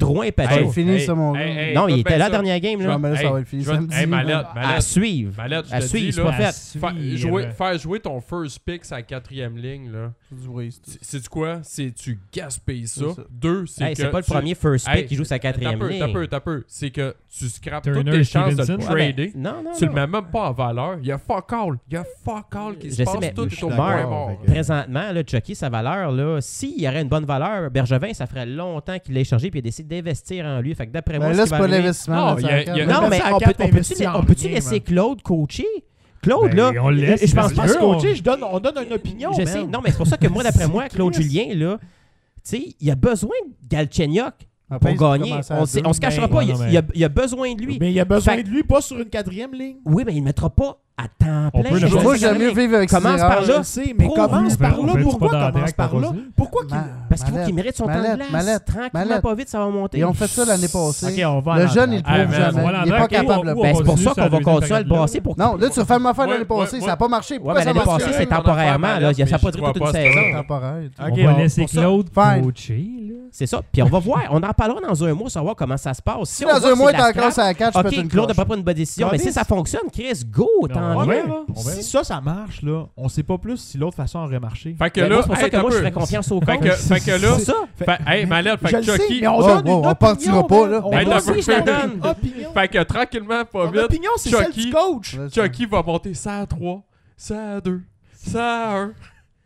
Drouin et Ça va Pacho. être fini, Hey, ça, mon hey, gars. hey, Non, il écoute était bien là la ça. dernière game. Je Là. vais me laisser, ça Hey, va être fini je vais- samedi. hey, Mallette, À Mallette, suivre. Mallette, je À te suivre, dis, c'est là, pas fait. À fa- suivre. jouer- faire jouer ton first pick sur la quatrième ligne, là. C'est du waste. C'est- C'est-tu quoi? C'est tu gaspilles ça. C'est ça. Deux, c'est Hey, que. c'est pas le tu- premier first pick Hey, qui joue sa quatrième T'as peu, t'as ligne. peu, t'as peu. C'est que tu scrapes Turner, toutes tes chances de le Stevenson. Ah, ben, trader. non, non, Tu le non. mets même pas en valeur. Il y a fuck all. Il y a fuck all qui Je se sais, passe. mais Tout je est suis au d'accord, point mort. fait que- Présentement, là, Chucky, sa valeur, là, s'il y aurait une bonne valeur, Bergevin, ça ferait longtemps qu'il l'a échangé puis il a décidé d'investir en lui. Fait que d'après Ben moi, là, ce c'est qui pas va arriver- l'investissement. Non, là, il y a- ça il y a- accorde. Non, Mais mais ça on quatre peut, on peut-tu investis en on peut-tu rien, laisser man. Claude coacher? Claude, Ben, là, on le laisse, je pense parce pas que que on- coacher, je donne, on donne une opinion. Je man. sais, non, mais c'est pour ça que moi, d'après moi, Claude Chris. Julien, là, tu sais, il a besoin de Galchenyuk Après, pour ils gagner. commencent à On, sait- deux. on se cachera Ben, pas, non, il, non, il a, il a besoin de lui. Mais il a besoin Fait- de lui, pas sur une quatrième ligne. Oui, mais il ne mettra pas à temps On plein. peut le Je voir. Moi, sais j'aime jamais. mieux vivre avec ses Commence erreurs. par là. Je sais, mais Pro- commence on par peut- on là. peut Pourquoi pas dans la commence direct, par là? vas-y. Pourquoi qu'il... Ma- Parce qu'il faut Mallette, qu'il mérite son temps de Mallette, glace. Mallette, Tranquillement, Mallette. pas vite, ça va monter. Ils ont fait ça l'année passée. Ok, on va Le en jeune, il entendre. le prouve Ah, man, jamais. voilà, Il est pas André, capable de on- le on Ben, c'est pour continue ça sur qu'on la va deuxième continuer à le période-là. passer pour Non, là, tu refais ma affaire Ouais, l'année passée. ouais, Ça n'a pas marché. Ouais, Pourquoi mais ça l'année marche? passée, marche? c'est Mon affaire temporairement. Là, Mallette, il a ça mais pas j'y duré crois toute une pas, c'est saison. ça. Temporaire. Ok, On va on- laisser pour ça- Claude Fine. coacher, là. C'est ça. Puis on va voir. On en parlera dans un mois, savoir comment ça se passe. Si Si on dans voit un que mois, c'est t'es de la encore sur la catch, je scrap, peux OK, Claude n'a pas pris une bonne décision. Mais si Calice. ça fonctionne, Chris, go, tant on mieux. verra. On verra. Si ça, ça marche, là, on sait pas plus si l'autre façon aurait marché. Fait que Ben, là, moi, c'est pour ça hey, que moi, t'as je peu. ferais confiance au Fait coach. que, fait que là, C'est ça. fait, hey, Mallette, fait Je que le sais, Chucky. mais on Oh, donne oh, une on partira opinion, pas, man. là. On Ben, donne moi aussi, je la une donne. opinion. Fait que tranquillement, pas Mon vite, opinion, c'est celle Chucky- du coach. Chucky va monter ça à trois, ça à deux, ça à un.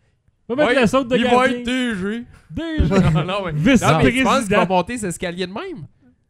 Va mettre Ouais, la saute de il va gardien. être D G. Déjà. Non, non, mais, non, mais tu penses qu'il va Vice-président. monter ses escaliers de même?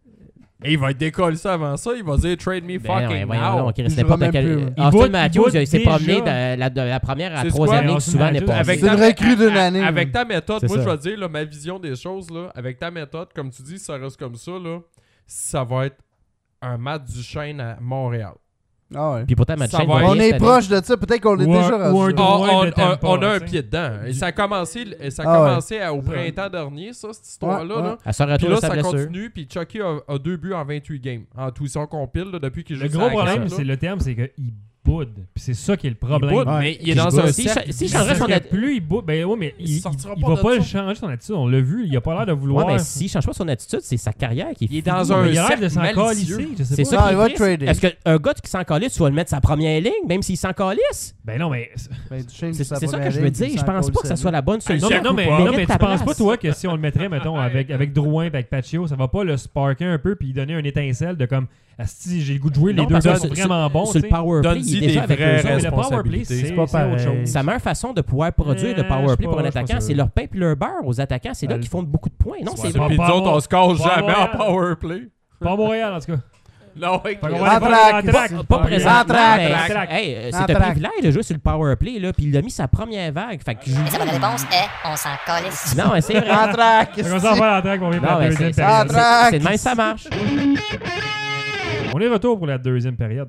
Et il va être décollé ça avant ça. Il va dire trade me Ben, fucking ouais, now. voyons, non, Chris, Il jouera n'importe même quel. plus. Il Austin boot- il Matthews, boot il s'est déjà. promené de la, de la première à la C'est troisième quoi? ligne Austin souvent l'année Matthews, passée. Avec C'est ta, une recrue d'une année. Avec ta méthode, C'est moi ça. je vais dire là, ma vision des choses, là, avec ta méthode, comme tu dis, ça reste comme ça, là, ça va être un Matt Duchesne à Montréal. Ah ouais. Puis pourtant, Matt Ça Duchesne va va être- On bien est cette année. proche de ça. Peut-être qu'on est Ou un- déjà ou un rendu. deux. On, Loin on- de Tampa, on- on a un tu sais. pied dedans. Et ça a commencé, et ça a Ah ouais. commencé à- au printemps dernier, ça, cette histoire-là. Ouais, là. ouais. Elle sort Puis retour là, de sa ça blessure. continue, puis Chucky a, a deux buts en vingt-huit games. En tout, ils sont compiles là, depuis qu'il joue Le sur gros la problème, carte, c'est là. le terme, c'est qu'il boude. Puis c'est ça qui est le problème. Il boude, Ouais. mais il est Puis dans je un boude. Si cercle. je- si je bizarre. changerais son Parce que attitude- plus il boude, ben oui, mais il, Il il, sortira il pas va de pas ça. le changer son attitude. On l'a vu, il a pas l'air de Ouais, vouloir. mais s'il change pas son attitude, c'est sa carrière qui est Il est finie. dans un Mais il a l'air cercle de s'en malicieux. calisser, je sais C'est pas. ça Non, qui il va est triste. trader. Est-ce qu'un gars qui s'en calisse, tu vas le mettre sa première ligne, même s'il s'en calisse? Ben non, mais. Ben, Duchesne, C'est sa c'est ça première que je veux ligne, dire. puis Je pense sans pas que ça coller soit la bonne Non, solution. mais, non, mais, pas. non, Mérite mais ta tu penses place. pas, toi, que si on le mettrait, mettons, avec, avec Drouin et avec Paccio, ça va pas le sparker un peu puis donner une étincelle de comme, asti, j'ai le goût de jouer, les Non, deux parce gars que sont sur- vraiment bons. Sur le tu sais. power play, il Donne-y est déjà des avec vraies eux autres. Mais le power play, responsabilités. c'est C'est pas c'est autre pareil. chose. Sa meilleure façon de pouvoir produire Euh, le je power sais play pas, pour un je suis pas attaquant, sûr. c'est leur pain puis leur beurre aux attaquants. C'est là Euh, qu'ils font beaucoup de points. Non, c'est c'est bon. Puis pas nous autres, on se casse pas jamais en Montréal. power play. Pas à Montréal, en tout cas. Non, ouais. Fait qu'on Chris. va aller En voir track. en track. Pas, pas Ok. présentement, track, mais track. hey, euh, En c'est un track. privilège de jouer sur le power play, là, puis il a mis sa première vague. Fait que je Et la bonne réponse est on s'en calisse. Non, mais c'est vrai. En track. Fait qu'on s'en va en track, on vient pour Non, la mais deuxième c'est Ah, période. c'est- track. c'est de même, ça marche. On est retour pour la deuxième période.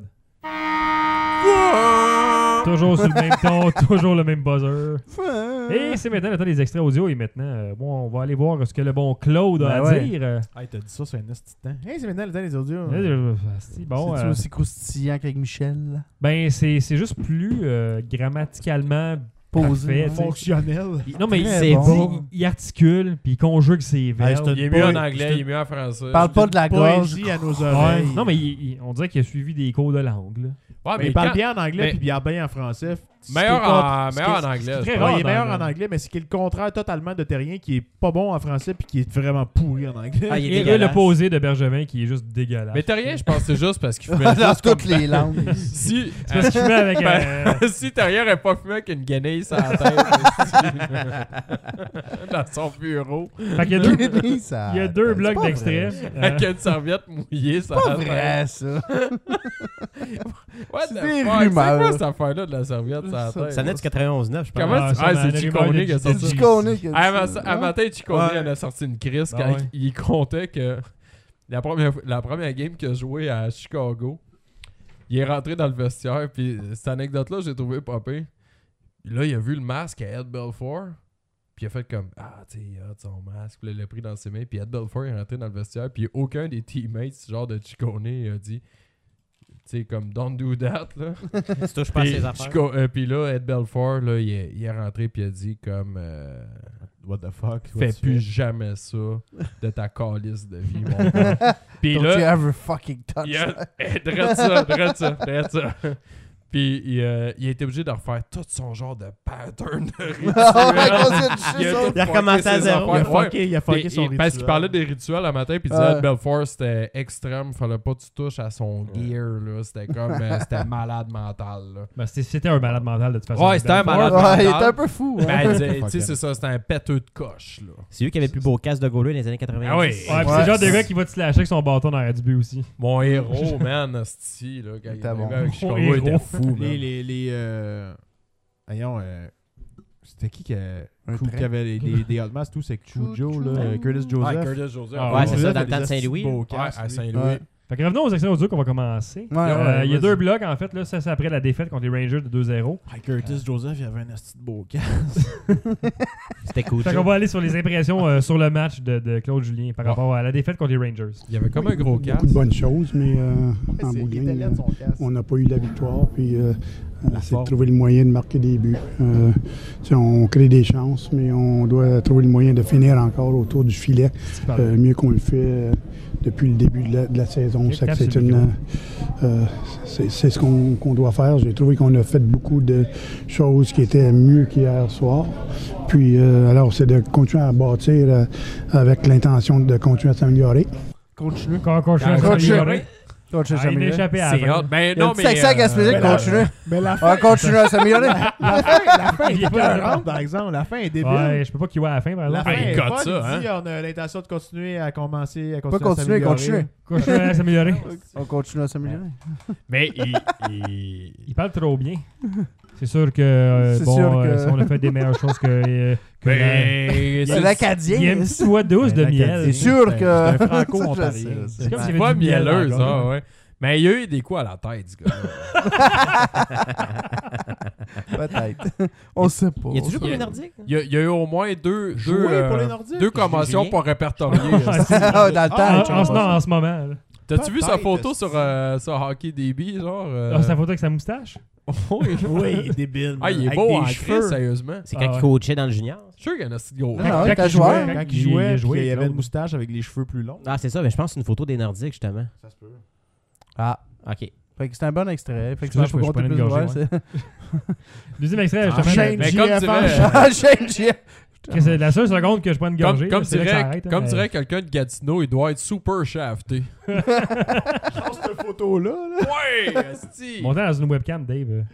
Toujours sur le même ton, toujours le même buzzer. Et c'est maintenant le temps des extraits audio. Et maintenant, euh, bon, on va aller voir ce que le bon Claude a Ben à ouais. dire. Euh, Hey, t'as dit ça sur un esti de temps. Hey, c'est maintenant le temps des audios. euh, asti, bon, C'est euh, aussi croustillant qu'avec Michel. ben c'est c'est juste plus euh, grammaticalement Posé. parfait, tu sais. Fonctionnel. Il- Non, mais il, Très il- bon. il articule, puis il conjugue ses verbes. c'est Il est Boy, mieux en anglais, c'est- il est mieux en français. Parle pas de la gorge. Poésie à nos Ouais. oreilles. Non, mais il- il- on dirait qu'il a suivi des cours de langue. Là. Ouais, Mais il parle quand- bien en anglais mais- puis il parle bien en français. Meilleur Ce qui est en, contre- ce qui meilleur est- en anglais. très je Ouais, rare. il est dans meilleur le- en anglais, mais c'est qui est le contraire totalement de Terrien qui est pas bon en français puis qui est vraiment pourri en anglais. Ah, il est Et, et dégueulasse. l'opposé de Bergevin qui est juste dégueulasse. Mais t'as rien, je pense que c'est juste parce qu'il fumait Dans juste comme... toutes les langues. Si, C'est parce qu'il fait avec euh, si Terrien n'aurait pas fumé avec une guenille sur la tête dans son bureau, Fait qu'il y a deux, Ça- il y a deux c'est blocs pas d'extraits. Euh, avec une serviette mouillée sur Pas la tête. vrai, ça. What C'est the des fuck? C'est rumeurs. quoi cette affaire-là de la serviette sur la Ça- tête? Ça naît du quatre-vingt-onze neuf, je pense. Comment Ah, tu... ça, Ah, dans c'est la Chicone rumeur qui a de sorti C'est G du D. connu que Ah, avant, ça- avant matin, Chicone Ouais. en a sorti une crise Ah quand ouais. il, il comptait que la première, la première game qu'il a joué à Chicago, il est rentré dans le vestiaire, puis cette anecdote-là, j'ai trouvé pas pire. Là, il a vu le masque à Ed Belfour, puis il a fait comme ah, tu sais, il a son masque, puis là, il l'a pris dans ses mains, puis Ed Belfour est rentré dans le vestiaire, puis aucun des teammates, genre de Chicone, a dit, tu sais, comme don't do that, là. Tu touches pas à Puis, ses affaires. Chico- euh, puis là, Ed Belfour, là, il est, il est rentré, puis il a dit comme. euh, What the fuck? Fais What tu plus fais? jamais ça de ta calice de vie, mon gars. Puis Don't là, you ever fucking touch il a. that. Eh, drette ça, drette ça, drette ça. Puis il, euh, il a été obligé de refaire tout son genre de pattern de rituel. Ah ouais, gros, c'est du Il a shit, tout Il a recommencé fucké à ses zéro. Il a affaires. Ouais. fucké, il a fucké Et- son et- rituel. Parce qu'il parlait des rituels le matin, puis il disait Ouais. que Belfort c'était extrême, fallait pas que tu touches à son gear, là. C'était comme, euh, c'était malade mental, là. Ben, c'était- c'était un malade mental de toute façon. Ouais, c'était un malade Ouais, mental. il était un peu fou. Ben, hein. il disait, tu sais, c'est ça, c'était un pêteux de coche, là. C'est lui qui avait le plus beau casque de goaler dans les années quatre-vingt-dix. Ah oui. Ouais, pis c'est Ouais. le genre de gars qui va te slasher avec son bâton dans la du but aussi. Mon héros, man, hostie, là, quand il était est bon. arrivé avec Chicago, Mon il était héros. fou, man. Les, les, les, euh... Voyons, euh... c'était qui qui, a... Un qui train. avait les, les, des Hot Mass, tout, c'est Cujo, Chou- là, chou. euh, Curtis Ouais, Joseph. Curtis Joseph. Ah, Ouais, c'est Joseph ça, dans a le temps de des Saint-Louis. beaux Ouais, casques, à lui. Saint-Louis. Ouais. Fait que revenons aux extraits audio qu'on va commencer. Ouais, Euh, ouais, il y a vas-y. deux blocs en fait. Là, ça, c'est après la défaite contre les Rangers de deux zéro. Ah, Curtis Joseph, il avait un asti de beau casque. C'était cool. Fait qu'on va aller sur les impressions euh, sur le match de, de Claude Julien par Bon. rapport à la défaite contre les Rangers. Il y avait comme un gros casque. Beaucoup de bonnes choses, mais euh, en C'est- bout de il était ligne, laid de son casque. on n'a pas eu la victoire. Puis, euh, La c'est de forme. trouver le moyen de marquer des buts. Euh, tu sais, on crée des chances, mais on doit trouver le moyen de finir encore autour du filet, euh, mieux qu'on le fait euh, depuis le début de la, de la saison. Ok, Ça que tape c'est sur le une, micro. euh, c'est, c'est ce qu'on, qu'on doit faire. J'ai trouvé qu'on a fait beaucoup de choses qui étaient mieux qu'hier soir. Puis, euh, alors, c'est de continuer à bâtir euh, avec l'intention de continuer à s'améliorer. Continue. Quand on Continue. continue. Continue à Ah, il a s'améliorer. échappé à la C'est fin. hot. Ben Il y a non, un petit mais. accent gaspésique, euh, continue. Mais la On fin, va continuer à s'améliorer. la fin, la fin Il est est pas écœurante, par exemple. La fin est débile. Ouais, je peux pas qu'il voit à la fin par La exemple. fin il est cote bonne, ça, il hein. dit on a l'intention de continuer à commencer à Pas continuer, continuer, à s'améliorer. continuer. Continue à s'améliorer. On continue à s'améliorer. Mais il. il- Il parle trop bien. C'est sûr que, euh, C'est bon, sûr euh, que- si on a fait des meilleures choses que, euh, que la- Ben. C'est l'Acadien. Il y a une petite voix douce de Ben, miel. C'est sûr C'est que. un Ça, je franco-ontarien. sais, C'est c'est- comme s'il y C'est avait pas du miel dans la mielleuse, gorge. hein, ouais. Mais il y a eu des coups à la tête, ce gars-là. Peut-être. On sait pas. Y a-tu joué pour Il y les a- Nordiques? Il y, a, il y a eu au moins deux, Jouer deux, euh, pour les Nordiques? deux commotions Julien. pas répertoriées. Ouais, c'est- Ah, dans le en, temps. en, ce- non, en ce moment. là. T'as-tu vu sa Peut-être, photo est-ce sur, euh, sur Hockey D B, genre? euh? Ah, c'est la photo avec sa moustache. Oui. Oui, il est débile. Ah, il est Avec beau des en cheveux. Christ, sérieusement. C'est Ah quand ouais. il coachait dans le junior. Je suis sûr qu'il y en a ce gros. Non, non, il Quand était il jouait, joueur. Quand il- il il jouait, puis jouait, il avait Claude. une moustache avec les cheveux plus longs. Ah, c'est ça, mais je pense que c'est une photo des Nordiques, justement. Ça se peut. Ah. OK. Fait que c'est un bon extrait. Effectivement, Excusez, je faut peux- je compter peux plus. prendre une Ouais, gorgée, c'est- Deuxième extrait, Ah, justement. Shane Mais J comme F dirait, H. euh, Ah, Shane J. que c'est la seule seconde que je prends une Comme, gorgée. comme là, c'est là que ça dirait, arrête, hein, comme mais- dirait quelqu'un de Gatineau, il doit être super shafté. Cette photo-là, là. Ouais, esti. Montant dans une webcam, Dave. euh,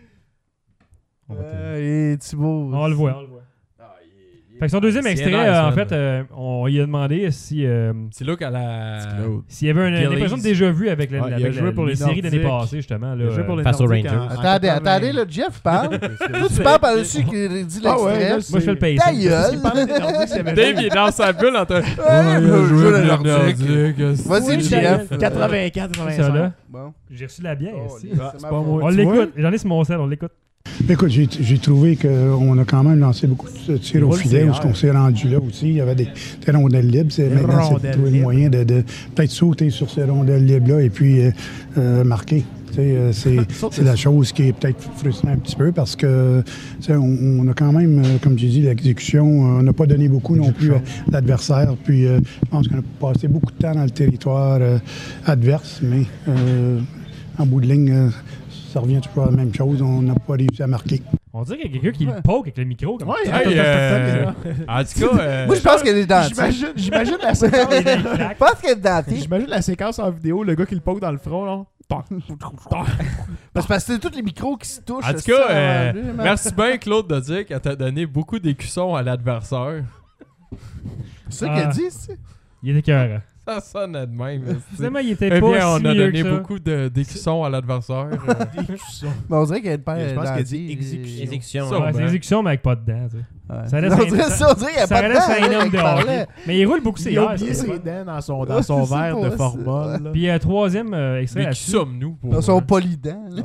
on va te- Euh, Et Thibaut. On le voit, on le voit. Fait que son deuxième C'est extrait, nice, euh, en man. fait, euh, on lui a demandé si euh, C'est là qu'à la. s'il y avait une, une Gillies. impression de déjà vu avec, la, Ouais, il a avec joué la- pour les les séries d'année Nordiques. passée, justement. Là, Il a joué pour les euh, Face aux Nordiques Rangers. en- en Attendez, quatre-vingts. attendez, là, Jeff parle. Toi, tu sais. parles par-dessus qui dit Ah ouais, l'extrait. là, Moi, je fais le pacing. Ta Parce qu'il gueule. parlait des Nordiques, il y avait Dave, il est dans sa bulle en train de. Ouais, il a joué le Nordique. Nordique. Vas-y, Oui, Jeff. quatre-vingt-quatre C'est ça, là. quatre-vingt-cinq. Bon. J'ai reçu la bière. Oh, ici. c'est Ah, c'est ma pas faute. moi. On Tu vois? l'écoute. J'en ai sur mon sel, on l'écoute. Écoute, j'ai, j'ai trouvé qu'on a quand même lancé beaucoup de tirs au Roule filet, où C R. on s'est rendu là aussi. Il y avait des, des rondelles libres. C'est, Des maintenant, c'est de rondelles trouver le libres. moyen de, de peut-être sauter sur ces rondelles libres-là et puis euh, euh, marquer. Tu sais, euh, c'est, c'est la chose qui est peut-être frustrante un petit peu parce que tu sais, on, on a quand même, euh, comme j'ai dit, l'exécution, euh, on n'a pas donné beaucoup non plus à l'adversaire. Puis euh, je pense qu'on a passé beaucoup de temps dans le territoire euh, adverse, mais euh, en bout de ligne, euh, ça revient toujours à la même chose. On n'a pas réussi à marquer. On dirait qu'il y a quelqu'un qui le poke avec le micro. Comme Ouais, ça. Hey, euh, en tout cas, euh, Moi, je pense qu'elle est dentiste. J'imagine, j'imagine la séquence. Je pense qu'elle est dentiste. J'imagine la séquence en vidéo, le gars qui le poke dans le front, là. Toc, toc. Parce que c'est tous les micros qui se touchent. en tout ça, cas, euh, avant lui, man. merci bien, Claude, de dire qu'elle t'a donné beaucoup d'écussons à l'adversaire. C'est ça Ah. qu'elle dit, c'est. Il était cœur. Ça sonne de même. esti. Finalement, il était Eh pas bien, on si a mieux donné que ça. beaucoup de- d'écussons à l'adversaire. euh. Mais on dirait qu'elle est pas. Je pense qu'elle dit dentiste. exécution. Exécution. Ça, hein. Ouais, c'est ben. l'exécution, mais avec pas de dents. tu sais. Ouais. Ça laisse on un- dirait ça, on dirait qu'il n'y a Ça pas de laisse dents, un là, homme quand il de parlait. hockey. Mais il roule beaucoup ses Il a airs. oublié c'est ses vrai. dents dans son, dans son Je sais verre pas, de formol. là. Puis euh, troisième euh, extrait Mais qui là-dessus. sommes nous pour. Dans son euh, polydent. là.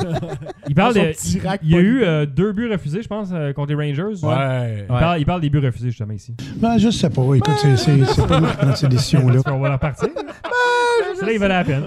Il parle Dans son de. petit rack Il y a eu polydent. euh, deux buts refusés, je pense, euh, contre les Rangers. Ouais. Il, parle, il parle des buts refusés, justement, ici. Ben, je sais pas. Écoute, c'est, c'est, c'est pas moi qui prends ces décisions-là. On va leur partir. C'est là, il valait la peine. quoi.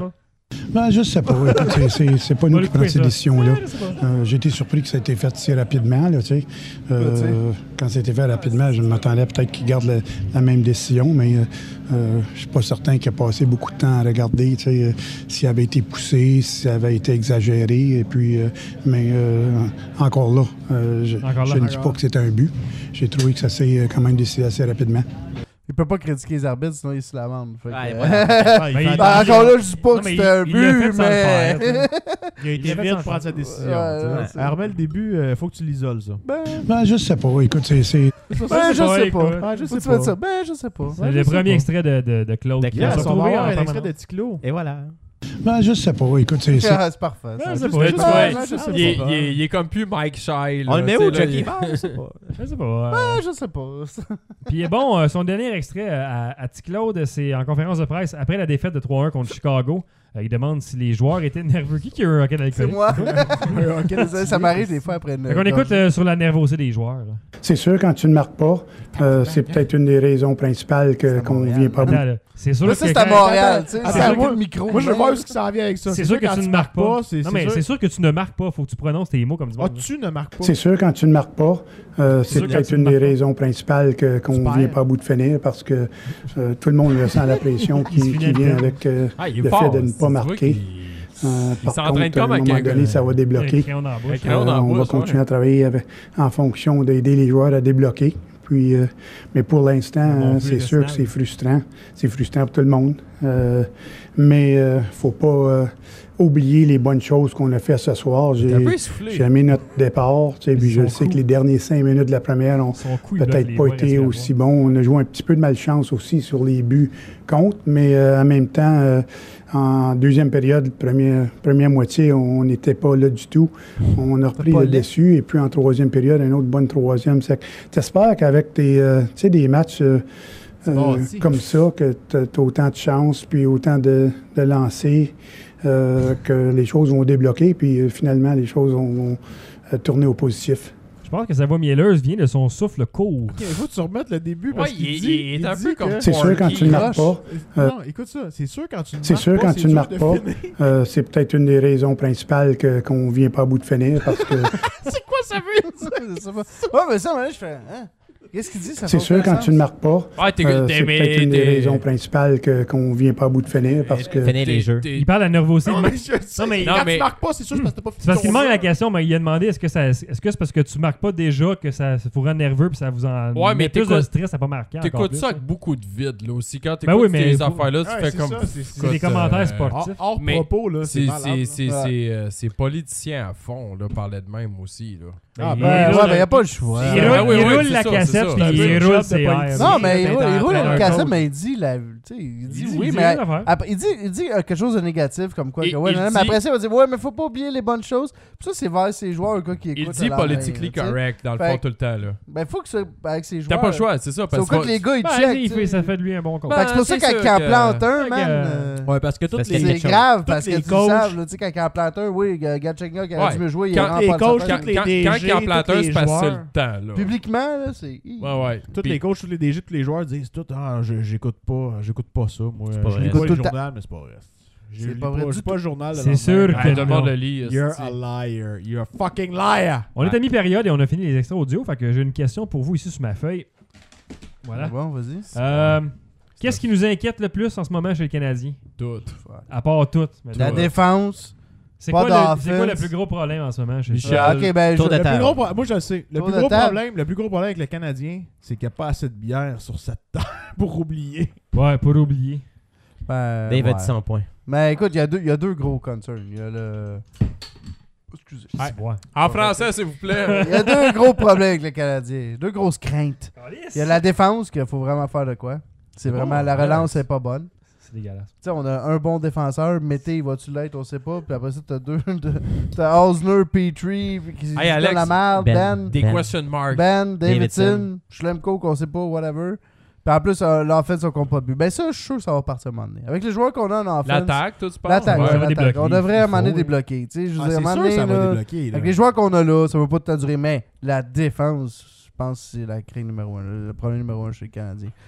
Ben, je sais pas. Écoute, c'est- c'est c'est pas nous On qui va prenons l'écouter, ces ça. décisions-là. Ouais, je sais pas. Euh, J'ai été surpris que ça ait été fait si rapidement. Là, tu sais. Euh, tu sais. quand ça a été fait rapidement, je m'attendais peut-être qu'ils gardent la, la même décision, mais euh, euh, je suis pas certain qu'il a passé beaucoup de temps à regarder tu sais, euh, s'il avait été poussé, si ça avait été exagéré. Et puis, euh, mais euh, encore là, euh, je, Encore là, je ne dis encore. pas que c'était un but. J'ai trouvé que ça s'est euh, quand même décidé assez rapidement. Il peut pas critiquer les arbitres, sinon il se la vende. Fait que- Ouais, Ah, il Ben, fait il- Ben, attention. encore là, je dis pas Non, que mais c'était il- un il l'a fait but, sans le faire, mais. Il a Il été a fait vite sans de prendre sa décision. Ouais, tu sais. ouais, Ouais. c'est- Armel, le début, il faut que tu l'isoles, ça. Ben, Ben, je sais pas. Écoute, c'est... c'est- ben, je sais pas, sais pas. écoute. Ah, je Où sais tu mets pas. ça? Ben, je sais pas. C'est Ouais, le je sais premier pas. extrait de, de, de Claude. De qui Claude. a Yes, on va retrouvé avoir en un extrait permanence. de Ticlo. Et voilà. ben, je sais pas. Écoute, c'est... c'est- Ah, c'est parfait. Ouais, ça. c'est Juste- pas- Tu juste- vois, Ouais, il, je sais il pas. est, il est- il est comme plus Mike Shy. là, On le met tu sais, où, là, Jackie il- Ball? Je sais pas. Je sais pas. euh, Ben, je sais pas. Puis bon, euh, son dernier extrait euh, à, à T-Claude, c'est en conférence de presse après la défaite de trois un contre Chicago. Euh, il demande si les joueurs étaient nerveux. Qui qui a eu un hockey C'est d'alcool? moi. Un hockey ça, ça m'arrive des fois après une. Fait qu'on écoute euh, sur la nervosité des joueurs. là. C'est sûr, quand tu ne marques pas, euh, c'est peut-être une des raisons principales que- C'est à qu'on ne Montréal. vient pas à bout. Attends, là, c'est sûr Là, que ça, c'est quand- à Montréal. tu sais, Attends, C'est avec moi- le micro. Moi, je veux là. voir où ce qui s'en vient avec ça. C'est sûr que quand tu ne marques pas. c'est Non, c'est mais sûr- c'est sûr que tu ne marques pas. Faut que tu prononces tes mots comme du Ah, monde. tu ne marques pas. C'est sûr, quand tu ne marques pas, euh, c'est sûr que peut-être tu une ne des marques pas. raisons principales que- qu'on ne Super. vient pas à bout de finir parce que euh, tout le monde ressent la pression Il se qui, finit qui le vient temps. avec euh, Ah, il est le fort, fait de ne c'est- pas tu vois marquer. qu'il- Euh, Il par s'entraîne contre, comme à un avec moment un donné, gars. ça va Un débloquer. crayon dans la bouche. Un crayon Euh, dans la on va bouche, continuer ouais. à travailler avec- en fonction d'aider les joueurs à débloquer. Puis, euh, mais pour l'instant, Un bon euh, flux c'est sûr que restant. c'est frustrant. C'est frustrant pour tout le monde. Euh, mais il ne faut pas euh, oublier les bonnes choses qu'on a fait ce soir. T'es un peu J'ai essoufflé. j'ai aimé notre départ. tu sais, Puis je Son sais coup. que les derniers cinq minutes de la première ont Son coup, il bloque peut-être les pas voies, été reste à aussi voir. bons. On a joué un petit peu de malchance aussi sur les buts contre. Mais euh, en même temps, euh, en deuxième période, première, première moitié, on n'était pas là du tout. On a repris pas le laid. dessus. Et puis en troisième période, une autre bonne troisième. T'espères qu'avec tes, euh, tu sais, des matchs euh, euh, bâti. comme ça, que tu as autant de chance, puis autant de, de lancers, euh, que les choses vont débloquer. Puis euh, finalement, les choses vont, vont, euh, tourner au positif. Je pense que sa voix mielleuse vient de son souffle court. Il faut que tu remettes le début parce Ouais, qu'il il- dit, il est un dit peu comme que- C'est sûr, quand tu ne marques pas, euh, Non, écoute ça. C'est sûr, quand tu ne c'est marques sûr, pas, quand c'est tu ne dur marques de pas, finir. euh, c'est peut-être une des raisons principales que- qu'on ne vient pas à bout de finir parce que C'est quoi ça veut dire? Je sais pas. Ouais, mais ça, maintenant, je fais. Hein? Qu'est-ce qu'il dit? Ça c'est fait sûr, aucun quand sens. tu ne marques pas, Ah, t'es euh, t'es- c'est mais peut-être une des t'es- raisons principales que- qu'on ne vient pas à bout de finir parce que Finir les t'es- jeux. t'es- Il parle de la nervosité. Non, mais- mais je sais, Non, mais- quand non, mais- tu marques pas, c'est sûr, c'est parce que t'as pas fini C'est parce qu'il ton manque jeu. la question, mais il a demandé est-ce que ça, est-ce que c'est parce que tu marques pas déjà que ça, ça vous rend nerveux puis ça vous en Ouais, mais met plus de t'écoutes- stress à pas marquer. encore T'écoutes plus, ça là. avec beaucoup de vide, là aussi. Quand Ben t'écoutes oui, mais ces faut- affaires-là, tu Ouais, fais c'est comme. ça, c'est- c'est C'est des commentaires euh, sportifs. Hors, hors Mais propos, là, c'est C'est malade, c'est- là. c'est- Ouais. c'est, euh, c'est politicien à fond, là, parler de même aussi. Là. Ah, Il ben, Ouais, roule- ouais, mais il n'y a pas le choix. Il Ouais, roule, ouais, il ouais, roule c'est la ça, cassette c'est ça. puis C'est un peu il le roule job de ses politicien. airs. Non, mais il roule, il roule dans une un cassette, coach. mais il dit, la, tu sais, il dit Il dit- oui, il dit mais une affaire. après, il dit, il dit euh, quelque chose de négatif, comme quoi, Et- que, ouais, il non, non, dit- mais après ça, il va dire, ouais, mais faut pas oublier les bonnes choses. Puis ça, c'est vers ses joueurs, quoi, qui Il écoutent. dit à l'oreille, politically tu sais. correct, dans le Fait fond, que- tout le temps. Là. Ben, faut que ça, avec ses joueurs. T'as pas le choix, c'est ça. C'est Parce au cas que que les gars, ils Ben, checkent. il tu fait- sais. ça fait de lui un bon compte. Ben, Fait que c'est pour ça c'est quand sûr il en que- plante un, Fait man. que- euh, Ouais, parce que toutes Parce les qu'il y a C'est quelque grave Tous parce que les tu coachs- savent, là, tu sais, quand il en plante un, oui, Gatchenga qui aurait Ouais. dû me jouer, il Quand rentre les pas de coachs, sa quand, poche. les quand, D quand G, il en plante tous un, les c'est parce que c'est joueurs. le temps. Là. Publiquement, là, c'est. Ouais, ouais. Tous Puis- les coachs, tous les D G, tous les joueurs disent tout, ah, je- j'écoute pas, j'écoute pas ça. Moi, C'est pas je vrai. lis pas Tout le le temps. journal, mais c'est pas vrai. Je C'est lis pas vrai pas, du j'ai pas le journal. le C'est lendemain. sûr Ah, que tout le monde non. le lit. You're esti. a liar. You're a fucking liar. On est à mi-période et on a fini les extraits audio. Fait que j'ai une question pour vous ici sur ma feuille. Voilà. Bon, vas-y. Euh, Qu'est-ce qui nous inquiète le plus en ce moment chez les Canadiens? Tout. À part tout. La défense. C'est pas quoi, le- d'offense. c'est quoi le plus gros problème en ce moment chez Michel. Ah, ok, ben, Tour je- de Le table. plus gros pro- moi, je le sais. Le Tour plus de gros table. problème, le plus gros problème avec le Canadien, c'est qu'il n'y a pas assez de bière sur cette table pour oublier. Ouais, pour oublier. ben, Dave a ouais. dit cent points. Mais écoute, il y, a deux- il y a deux gros concerns. Il y a le. Excusez. C'est ouais. En français, s'il vous plaît. Il y a deux gros problèmes avec le Canadien. Deux grosses craintes. Il y a la défense qu'il faut vraiment faire de quoi. C'est vraiment. bon, la ouais. relance n'est pas bonne. C'est dégueulasse. Tu sais, on a un bon défenseur. Mété, va-tu l'être, on sait pas. Puis après ça, t'as deux. T'as Osner, Petrie, qui se Hey, Alex. la merde. Ben. Ben. Des Ben. question marks. Ben, Davidson, Davidson. Schlemko, qu'on sait pas, whatever. Puis en plus, euh, l'offense, on compte pas de but. Ben ça, je suis sûr que ça va partir à un moment donné. Avec les joueurs qu'on a en offense. L'attaque, toi, tu penses? L'attaque, Ouais, ouais, ça va l'attaque. débloquer. On devrait à un moment donné Il faut, débloquer. Tu sais, je veux Ah, dire, à c'est un moment sûr donné, que ça va là, débloquer. là. avec les joueurs qu'on a là, ça va pas tout durer. Mais la défense, je pense que c'est la crainte numéro un. Le problème numéro un chez les Canadiens.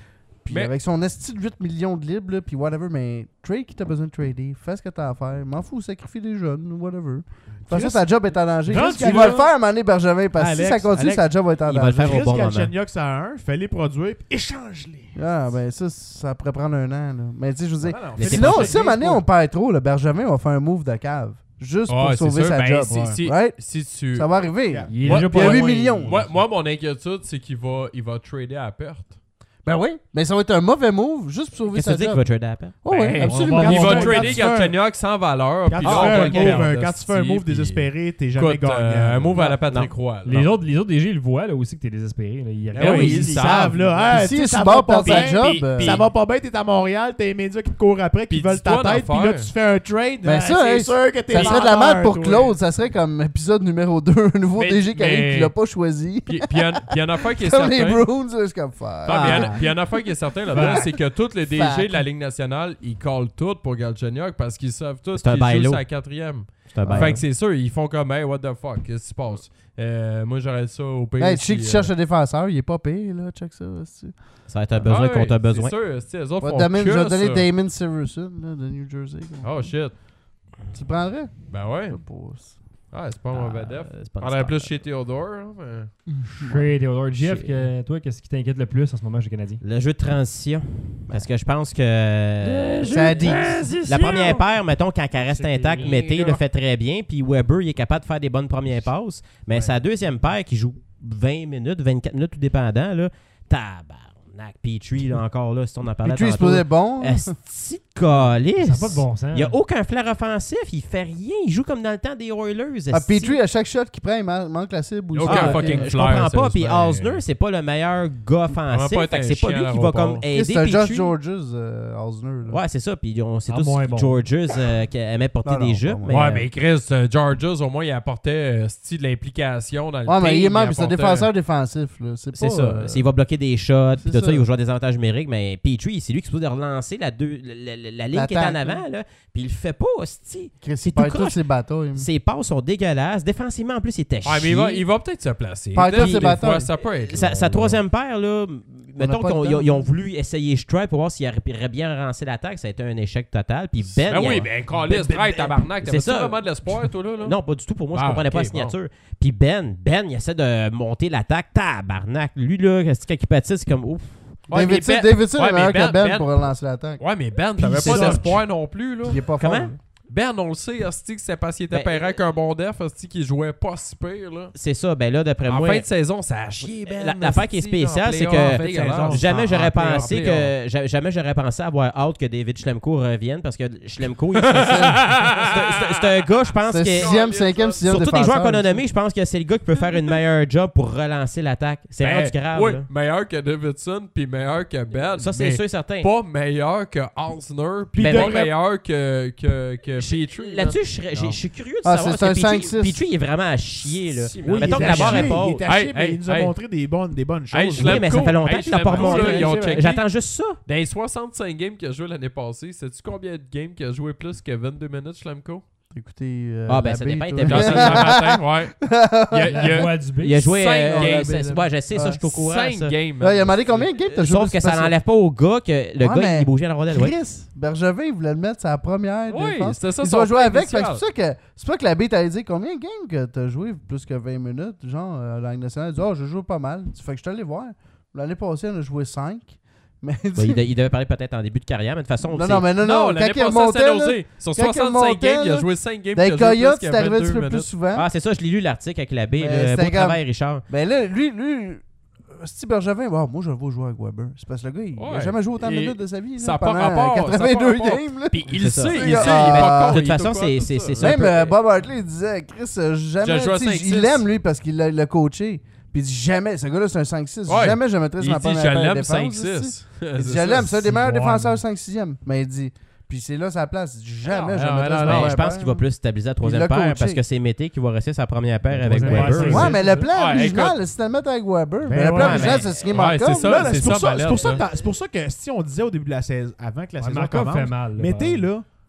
Puis Mais- avec son esti de huit millions de libres, là, puis whatever, mais trade qui t'as besoin de trader. Fais ce que t'as à faire. M'en fous, sacrifie des jeunes, whatever. De toute façon, Chris- ta job est en danger. Chris, Il il va va- le faire à un moment donné, Bergevin, parce que si Alex, ça continue, Alex, sa job va être en il va le danger. faire au Chris bon moment. Galchenyuk, ça a un, fais-les produire, puis échange-les. Ah, ben ça, ça pourrait prendre un an. Là. Mais tu sais, je veux dire. Ah, non, Mais fais- Sinon, pas si à un moment donné, on perd trop, le Bergevin va faire un move de cave. Juste pour Ouais, c'est sauver sûr. sa Ben, job. si- si- Right? Si tu. Ça va arriver. Yeah. Il est Moi, déjà puis il y a pas huit loin. millions. Moi, moi, mon inquiétude, c'est qu'il va, il va trader à perte. Ben oui. Mais ça va être un mauvais move juste pour sauver Qu'est-ce que sa tu dis qu'il job. va trader à peine? Oh, oui, Ben, absolument. on va- Il on va va- quand trader tu fais un- Galchenyuk sans valeur. Quand puis tu là, on fais va un le move, perdre, euh, quand tu fais un esti, move puis- désespéré, t'es jamais Écoute, euh, gagnant. un move à la Non. Patrick Roy. Les autres, les autres D G, ils le voient là, aussi que t'es désespéré. Là. Ils Ben regardent, oui, ils- ils, ils ils savent. savent, là. Puis Hey, si tu sais, tu ça barres va pas pour ta bien, job, puis- euh, puis ça va pas bien, t'es à Montréal, t'as les médias qui te courent après, qui Puis veulent ta dis-toi tête, puis là, l'affaire. tu fais un trade. Ben ah, ça, c'est hey, sûr que t'es Ça serait de la menteur, merde pour toi. Claude. Ça serait comme épisode numéro deux, un nouveau Mais- D G qui arrive mais- qui l'a pas choisi. Puis puis il y a- puis il y a une affaire qui est Comme les certaine. Bruins, là, c'est comme faire. Non, mais il y a- Ah. puis il y a une affaire qui est certaine là-dedans, Fact. c'est que tous les D G Fact. de la Ligue nationale, ils collent tout pour Galchenyuk parce qu'ils savent tous C'est un qu'il joue bailo. sa quatrième. C'est un bail. Fait que c'est sûr, ils font comme, hey, what the fuck, qu'est-ce qui se passe? Euh, moi, j'aurais ça au pays. Hey, tu sais que tu cherches un défenseur, il est pas payé, là. Check ça. c'est- Ça va être un besoin contre un besoin. C'est sûr, c'est eux autres Va font donner- que Je vais donner ça. Damon Severson, là, de New Jersey. Oh shit. Tu le prendrais? Ben ouais. Je sais pas. Ah, c'est pas un mauvais def. Euh, c'est pas On aurait plus nécessaire. chez Théodore. hein, mais- Chez Theodore Jeff, Chez- que, toi, qu'est-ce qui t'inquiète le plus en ce moment chez les Canadiens? Le jeu de transition. Parce que je pense que. Ça dit. La première paire, mettons, quand elle reste C'est intacte, bien, Mété là. le fait très bien. Puis Weber, il est capable de faire des bonnes premières passes. Mais Ouais. sa deuxième paire, qui joue vingt minutes, vingt-quatre minutes, tout dépendant, là, tabarnak, Petrie, là, encore là, si on en parlait Puis tu es tantôt. supposé bon. Esti de calice. Ça n'a pas de bon sens. Il n'y a aucun flair offensif, il fait rien. Il joue comme dans le temps des Oilers. Ah, esti. Petrie, à chaque shot qu'il prend, il man- manque la cible. Il y a aussi. aucun Ah, fucking euh, je flair, comprends pas. Puis sérieusement. Osner, c'est pas le meilleur gars offensif. pas être Fait que un c'est pas chien lui à qui va l'aéroport. comme Chris, aider C'est un Josh Petrie. Georges, euh, Osner. là. Ouais, c'est ça. Puis on sait Ah, tous moins bon. Georges euh, qui aimait porter Non, non, des pas jupes. moi. mais, Ouais, euh, mais Chris, euh, Georges, au moins, il apportait euh, style de l'implication dans le Ouais, mais team, il est même, c'est un apportait- défenseur défensif. là. C'est C'est pas, ça. euh, Il va bloquer des shots, puis c'est tout ça, ça. il va jouer à des avantages numériques. Mais Petrie, c'est lui qui est supposé de relancer la, deux, la, la- la ligne qui est en L'attaque, avant, là. Puis il le fait pas, hostie. Chris, c'est il perd tout tous croche. ses batailles. Ses passes sont dégueulasses. Défensivement, en plus, il était Ouais, mais chier. il va, il va peut-être se placer. Pas Peut-être tous ses des batailles. fois, ça peut être. Sa, long, sa là. troisième paire, là, mettons pas qu'ils ont, le ils ont- temps. ils ont voulu essayer Stripe pour voir s'il aurait bien relancé l'attaque. Ça a été un échec total. Puis Ben. Ben il a- oui, ben, Carlis, traite, tabarnak. C'est T'avais ça. vraiment de l'espoir, toi, là? là? Non, pas du tout. Pour moi, je Ah, comprenais pas ok, la signature. Puis Ben, Ben, il essaie de monter l'attaque. Tabarnak. Lui, là, quand il patine, c'est comme ouf. Ouais, mais Davidson Ben- Davidson ouais, est meilleur mais que Ben- Ben Ben- pour relancer l'attaque. Ouais, mais Ben, t'avais c'est pas ça. d'espoir non plus, là. Il est pas fort. Comment? là. Ben, on le sait, Asti, que c'est parce qu'il était Ben, pairé avec un bon def, Asti, qui jouait pas si pire, là. C'est ça. Ben là, d'après En moi. fin de saison, ça a chié, Ben. La- l'affaire qui est Asti, spéciale, en c'est playoff, que dégueulasse. Jamais En- j'aurais en playoff, pensé playoff. que ja- jamais j'aurais pensé avoir hâte que David Schlemko revienne parce que Schlemko il- c'est c'est- c'est un gars je pense C'est que sixième, cinquième, sixième sur tous les joueurs qu'on a défenseur, nommés je pense que c'est le gars qui peut faire une meilleure job pour relancer l'attaque c'est Ben, rendu grave oui, là. meilleur que Davidson, puis meilleur que Ben. Ça c'est mais sûr et certain Pas meilleur que Osner, puis Puis pas de- meilleur que, que, que Petrie. là-dessus je serais- j'ai- je suis curieux de Ah, savoir c'est un parce que cinq Petrie- six. Petrie il est vraiment à chier là Si, Oui, mettons il que est la barre à est chier, pas il est à Hey, chier, mais hey, il nous a hey. montré des bonnes, des bonnes choses. Hey, là. Schlemko, oui mais ça fait longtemps hey, qu'il l'a pas Schlemko, remonté là, ils ont checké. j'attends juste ça Dans les soixante-cinq games qu'il a joué l'année passée, sais-tu combien de games qu'il a joué plus que vingt-deux minutes, Schlemko? Écoutez. euh, Ah, ben, la ça baie, dépend, il toi. était Dans blessé. ce matin, ouais. Il y a, il y La a voix du B. il a joué Cinq euh, games. c'est- ouais, je sais ça je suis au courant cinq ça. games. Là, il a demandé combien de games t'as joué. Sauf que ça parce n'enlève pas au gars que le Ouais, gars mais il bougeait à la rondelle ouais. Chris, Bergevin, il voulait le mettre sa première Oui, défense. c'était ça Il son doit jouer plan avec. Fait que initial. C'est pour ça que c'est pas que la bête allait dire combien de games que t'as joué plus que vingt minutes. Genre, euh, la Ligue nationale, elle dit, oh, je joue pas mal. Fait que je suis allé voir. L'année passée, on a joué cinq. Mais Ouais, il, de- il devait parler peut-être en début de carrière, mais de toute façon, non, c'est- non, mais non, Non, non. l'année Quand il passée à remontait, San là, Jose, sur quand il soixante-cinq remontait, games, il a là, joué cinq games. dans les qu'il a joué Coyotes, plus c'est que arrivé un petit vingt-deux peu plus minutes. souvent. Ah, c'est ça, je l'ai lu l'article avec l'abbé. Mais Le c'était beau comme- travail, Richard. Ben là, lui, lui, Steve Bergevin, bon, moi je le vois jouer avec Weber. C'est parce que le gars, il a Ouais. jamais joué autant de Et minutes de sa vie. Là, ça a pas pendant rapport, ça a pas quatre-vingt-deux rapport. games. Là. Puis il C'est sait, ça. il sait, il est Ah, pas con. de toute il est façon, au courant c'est- de c'est- ça. c'est ça. Même un peu- euh, Bob Hartley il disait, Chris, euh, jamais. J'ai joué à tu sais, cinq six. il l'aime lui parce qu'il l'a l'a coaché. Puis il dit jamais, ce gars-là c'est un cinq six. Ouais. Jamais je me mettrais sur Il ma dit, première je paire de l'aime défense, cinq ici. six. Il dit, je l'aime, c'est un des c'est meilleurs bon. défenseurs cinq sixième. Mais il dit, puis c'est là sa place. Il dit, jamais Non, je me non, mettrais non, sur non, ma Mais première je pense paire. qu'il va plus stabiliser la Il troisième l'a paire coaché. parce que c'est Mété qui va rester sa première paire La avec troisième paire, Weber. c'est- Ouais, mais le plan Ouais, original, c'était de mettre avec Weber. Mais Ben le ouais, plan mais- original, c'est signer Ouais, Markov. c'est ça. Là, là, c'est c'est pour ça, ça, c'est pour ça, Balette, que- c'est pour ça que si on disait au début de la saison, avant que la Ouais, saison Markov commence, fait mal. là, mettez par- là,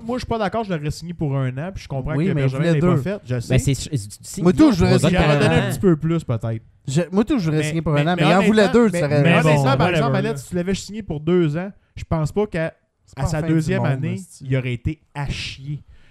moi, je suis pas d'accord, je l'aurais signé pour un an, puis je comprends Oui, que mais Bergevin il l'ait voulait pas deux. fait. Je sais. Ben, c'est, c'est, Moi, tout, je voudrais Il signer en pour a donné un un an. petit peu plus, peut-être. Je- Moi, tout, je voudrais Mais- signer pour mais- un an, mais, mais il en voulait honnêtement, deux, mais- tu serais Mais bon, honnêtement, par whatever, exemple, là. Alette, si tu l'avais signé pour deux ans, je pense pas qu'à C'est pas à sa la fin du deuxième monde, année, esti. il aurait été à chier.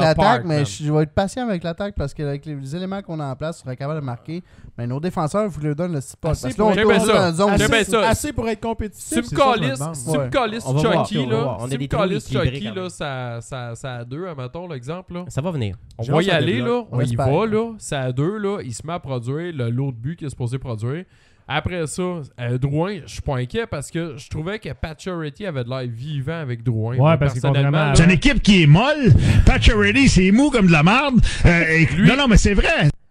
l'attaque, Park, mais man. je je vais être patient avec l'attaque parce qu'avec les, les éléments qu'on a en place, on serait capable de marquer. Mais nos défenseurs, il faut leur donner le support. Assez Parce que là, on pour- est J'aime toujours ça. dans une zone. J'aime bien assez, ça. assez pour être compétitif. Si tu me c'est ça que je me calisses, demande. si tu me Ouais. calisses On va voir, Chucky, on va là, voir. On a si des tu me trous calisses équilibrés Chucky, quand là, même. ça, ça, ça a deux, admettons, l'exemple, là. Ça va venir. On Genre, va y ça aller, là. débloque. On On y espère. va, là. C'est à deux, là. Il se met à produire le lot de but qu'il est supposé produire. Après ça, euh, Drouin, je suis pas inquiet parce que je trouvais que Pacioretty avait de l'air vivant avec Drouin. Ouais, Moi, parce que personnellement, contrairement à- là, C'est une équipe qui est molle. Pacioretty, c'est mou comme de la marde. Euh, et- Lui- Non, non, mais c'est vrai.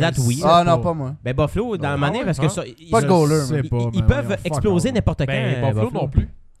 date, oui. Ah non, pas moi. Ben Buffalo, dans Non, le moment ouais, parce hein? que ça, ils, Pas de goaler, Je sais man. ils- pas, ils man, peuvent voyons, fuck exploser off. n'importe quand. Ben, euh, Buffalo non plus.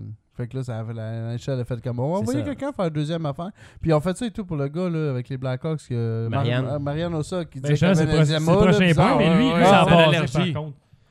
ligne. Fait que là, ça a fait, la N H L a fait comme on va C'est envoyer ça. quelqu'un faire une deuxième affaire. Puis on fait ça et tout pour le gars là, avec les Blackhawks. Que Marianne. Mar- Marianne Ossa qui Ben, dit je pense que c'est qu'il le avait pro- un c'est le prochain eczéma, point, mais là, lui, lui, ouais, ça a ouais, passé, l'allergie. par contre.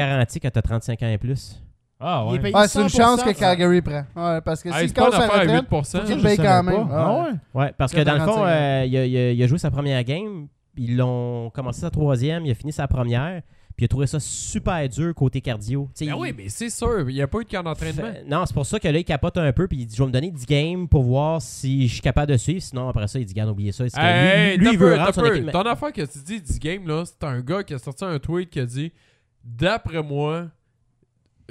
garantie quand t'as trente-cinq ans et plus. Ah Il est ouais. payé Ah, c'est une cent pour cent, chance que Calgary prend. Ouais, parce que Hey, s'il c'est pas casse une sa affaire à retraite, huit pour cent. faut Ça, qu'il je paye savais quand pas. même. Ah Ouais. ouais? Ouais, parce que Après dans le fond, quarante-cinq ans. euh, il, a, il a- il a joué sa première game, ils l'ont commencé sa troisième, il a fini sa première, puis il a trouvé ça super dur côté cardio. Tu sais, Ah il- oui, mais c'est sûr, il n'y a pas eu de camp d'entraînement. Fait- Non, c'est pour ça que là, il capote un peu, puis il dit je vais me donner dix games pour voir si je suis capable de suivre. Sinon, après ça, il dit, garde, oubliez ça. C'est que Hey, lui, lui, t'as il veut peu, rendre t'as son peu. équipe. Ton affaire que tu dis dix games, là, c'est un gars qui a sorti un tweet qui a dit d'après moi,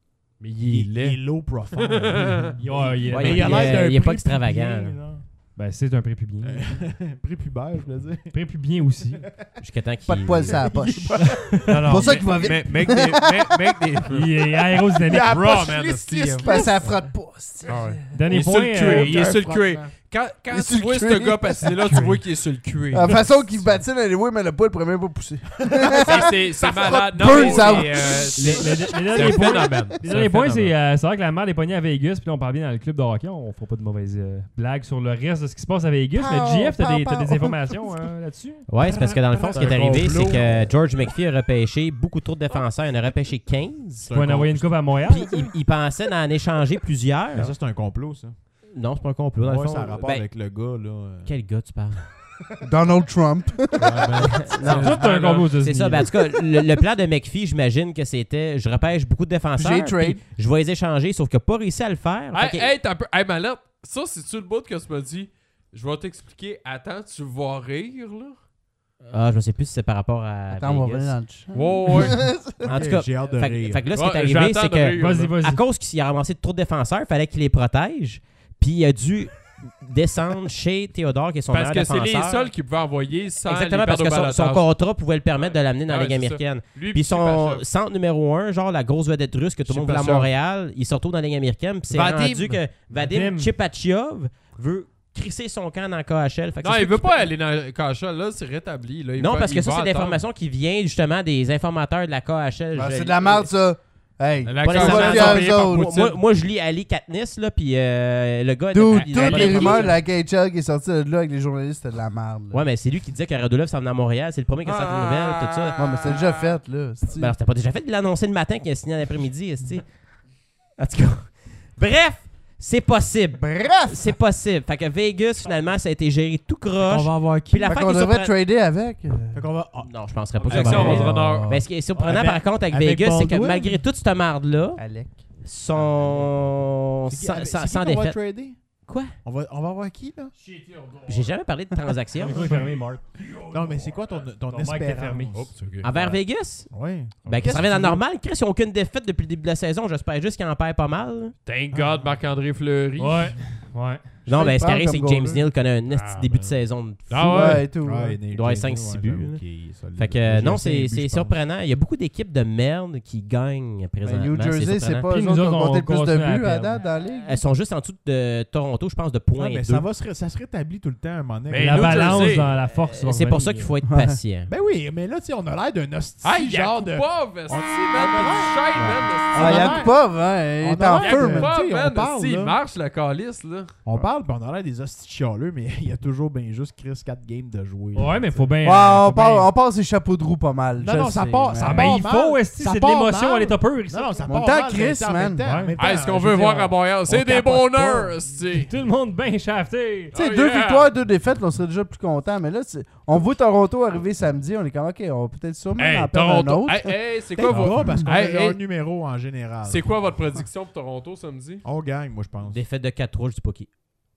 Mais il est Il est laid. low profile. Il, a- il a- Ouais, Mais il, il a il, l'air d'un il est pas prépubien, extravagant. là. Ben, c'est un prépubien. Prépubère, je veux dire. Prépubien aussi. Jusqu'à temps qu'il. Pas de poils sur la poche. Non, non, pour ça mais- qu'il va vite. mais- Mec des... mec- mec des... Il est aérodynamique. La Raw, poche man, lisse, hostie, lisse, hein. Parce que ça frotte pas. c'est- Ah ouais. Il Dernier est sur point. le euh, cuir. Il est aucun sur le cuir. frottement. Quand, quand Il est tu sur le vois ce cuir. gars patiner là, tu vois qu'il est sur le cuir. La façon qu'il patine, elle est oui, mais le poil pourrait même pas pousser. C'est- c'est c'est malade. Non, Burns mais c'est, out. euh, Les- c'est- les- les c'est derniers un points- phénomène. Les C'est derniers un points, c'est phénomène. euh, c'est vrai que la merde est pognée à Vegas, puis là, on parle bien dans le club de hockey. On fera pas de mauvaises euh, blagues sur le reste de ce qui se passe à Vegas. Mais Pow, G F, t'as des, pow, t'as des pow. informations hein, là-dessus? Ouais, c'est parce que dans le fond, ce qui est C'est un arrivé, complot. c'est que George McPhee a repêché beaucoup trop de défenseurs. Il en a repêché quinze. Tu vas en envoyer une coupe à Montréal? Puis il, il pensait d'en échanger plusieurs. Mais ça, c'est un complot, ça. Non, c'est pas un complot. Dans Ouais, le fond, ça a rapport Ben, avec le gars, là. euh. Quel gars tu parles? Donald Trump. C'est tout un complot aux C'est États-Unis. ça. Ben, en tout cas, le, le plan de McPhee, j'imagine que c'était je repêche beaucoup de défenseurs. J'ai trade. puis Je vais les échanger, sauf qu'il n'a pas réussi à le faire. Hey, Fait que- hey, t'as un peu. Hey, Mallette, ça, c'est-tu le bout que tu m'as dit? Je vais t'expliquer. Attends, tu vas rire, là? Ah, je ne sais plus si c'est par rapport à. Attends, on va Vegas. venir dans le chat. Ouais, ouais. En tout Ok, cas, j'ai hâte de fait, rire. fait que là, ce Ouais, qui est arrivé, j'attends c'est de que rire. Vas-y, vas-y. à cause qu'il a ramassé trop de défenseurs, il fallait qu'il les protège. Puis il a dû descendre chez Théodore, qui est son Parce meilleur que c'est les défenseur. seuls qui pouvaient envoyer sans Exactement, les parce que perdre au son, son balotage. contrat pouvait le permettre de l'amener dans Ah la ouais, Ligue c'est ça. américaine. Lui, Puis son Chipachov. centre numéro un, genre la grosse vedette russe que tout le monde voulait à Chipachov. Montréal, il se retrouve dans la Ligue américaine. Puis c'est Vadim. rendu que Vadim Vadim. Chipachov veut crisser son camp dans le K H L. Fait que Non, c'est il sûr veut qu'il pas peut- aller dans le K H L, là, c'est rétabli. Là. Il Non, va- parce que il ça, va c'est de attendre. l'information qui vient justement des informateurs de la K H L. Ah, Je- c'est de la merde, ça. Hey. La Pas K H L, nécessairement ils fiers sont payés par autres. Moi, Poutine. moi, moi, je lis Ali Katniss, là, puis euh, le gars... Dude, il- il- toutes il- les il- rumeurs de la K H L qui est sortie de là avec les journalistes, c'était de la merde. là. Ouais, mais c'est lui qui disait que Radulov s'en venait à Montréal. C'est le premier qui a sorti une nouvelle, tout ça. Ouais, mais c'est déjà fait, là. c'est-tu. Ben, alors, c'était pas déjà fait de l'annoncer le matin qu'il a signé l'après-midi, esti. En tout cas. Bref, c'est possible. Bref! C'est possible. Fait que Vegas, finalement, ça a été géré tout croche. On va avoir qui? Puis la Fait fin qu'on qui est devrait surprenante- trader avec. euh. Fait qu'on va... ah, Non, je penserais pas que ça Avec va ça, on va se arriver. rendre Mais ce qui est surprenant, Avec- par contre, avec, avec Vegas, c'est que Baldwin. malgré toute cette marde-là, Alec. sont c'est qui- sans, avec- sans- c'est qui sans qu'on va défaite. trader? Quoi? On va, on va avoir qui, là? J'ai jamais parlé de transaction. Le micro est fermé, Mark. Non, mais c'est quoi ton, ton, Ton mic est espérance? fermé. Oh, c'est ok. Envers Vegas? Ouais. Ben, qu'ils Qu'est-ce se reviennent que à tu veux? normal. Chris, ils n'ont aucune défaite depuis le début de la saison. J'espère juste qu'ils en perdent pas mal. Thank God, Marc-André Fleury. Ouais, ouais. Non, Je mais vais ce le qui arrive, prendre c'est que comme James goaler. Neal connaît un esti Ah, début ben. de saison de fou. Ah ouais? Ouais, et tout. Ouais, Il doit avoir cinq six buts, là. Fait Fait que euh, non, c'est c'est surprenant. Il y a beaucoup d'équipes de merde qui gagnent présentement. New Jersey, c'est surprenant. pas Puis eux nous autres qui autres, ont on compté le plus de continue à buts à perdre. date dans la ligue. Elles sont juste en dessous de Toronto, je pense, de point Ouais, mais deux. ça, va se, ça se rétablit tout le temps à un moment donné. Mais La New balance Jersey, dans la force. va C'est pour revenir. ça qu'il faut être patient. Ben oui, mais là, tu sais, on a l'air d'un hostie, Ah, genre de... Yakupov, esti, On- man, on- du shade, man, Ah, a Yakupov, hein, il on est a en l'air feu, de- man. tu sais, Yakupov, on man, parle, esti, il là. marche, la calice, là. On parle, puis on a l'air des hosties chialeux, mais il y a toujours bien juste Chris quatre games de jouer. Ouais, mais faut bien. Ouais, on faut part, bien- on part ses chapeaux de roue pas mal. Non, je non, le ça sais, part- mais- ça Ah, part ben il mal. faut, esti, Ça c'est de part l'émotion mal. à l'état pur. ici. Non, non, ça Mon part temps, mal, Chris, mais en man. même temps- en Ouais. même Ah, temps, est-ce qu'on je veut veux voir dire, à Montréal? C'est on des capote bonheurs, pas. esti. Tout le monde bien shafté. Tu sais, Oh, deux yeah. victoires, deux défaites, là, on serait déjà plus content. Mais là, c'est- on voit Toronto arriver samedi, on est comme, ok, on va peut-être sûrement Hey, en perdre un Toronto. autre. Hey, hey, c'est quoi Peut-être votre... pas, parce qu'on Hey, a hey. un numéro en général. C'est quoi votre prédiction pour Toronto samedi? On gagne, moi, je pense. Défaite de quatre trois, je dis pas qui.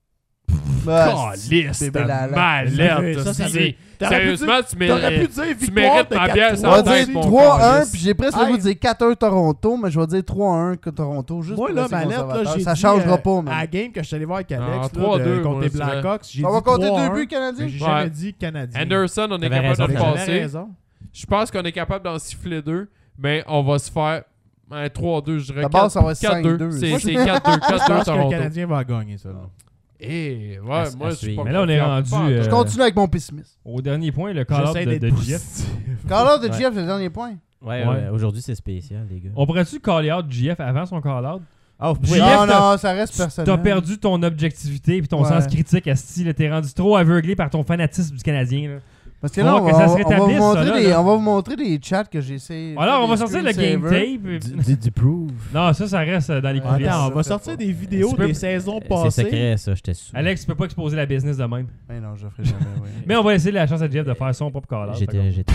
Ah, Calice, bébé t'as Lala. malade. Ça, ça esti. veut- T'aurais pu Sérieusement, tu dire- T'aurais pu mérites... dire tu victoire mérites de ma quatre bière trois. sans On va tête, dire mon trois un, calice. puis j'ai presque Hey. le goût de dire quatre un Toronto, mais je vais dire trois un que Toronto, juste Moi, pour là, rester ma lettre, là, conservateur. j'ai Ça dit, changera euh, pas, à man. la game que je suis allé voir avec Alex, Ah, là, trois deux, de, contre moi, les je dirais. Blackhawks, j'ai On va dit compter trois deux un, buts mais canadiens. j'ai Ouais. jamais dit Canadien. Anderson, on est T'avais capable raison, de le J'avais passer. raison. Je pense qu'on est capable d'en siffler deux, mais on va se faire un trois deux, je dirais. D'abord, ça va être quatre deux. cinq deux. C'est Moi, c'est quatre deux, Je quatre deux pense que le Toronto. Canadien va gagner, ça. là. Eh, ouais, À- moi, à je suis suivre. pas Mais là, on est confiant. rendu, Pas- euh, Je continue avec mon pessimisme. Au dernier point, le call-out J'essaie de, d'être de Jeff. positif. Call-out de Ouais. Jeff, le dernier point. Ouais, Ouais. ouais, aujourd'hui, c'est spécial, les gars. On pourrait-tu call out J F avant son call-out? Ah, vous pouvez- Non, Jeff, t'as- non, ça reste personnel. T'as perdu ton objectivité puis ton Ouais. sens critique, Asti. là. T'es rendu trop aveuglé par ton fanatisme du Canadien. Là. Parce que On là, va on, que va, ça se on va vous rétablisse, montrer ça, là, des, là. on va vous montrer des chats que j'ai essayé. Alors, on va des sortir le screensaver. game tape. Du, du proof. Non, ça, ça reste euh, dans les Ouais. coulisses. Attends, on va ça, sortir fait des vidéos Tu peux- des saisons C'est passées. secret, ça, j'étais sous. Alex, tu peux pas exposer la business de même. Mais non, je le ferai jamais, oui. Mais on va laisser la chance à Jeff de faire son propre call-out. J'étais. j'étais-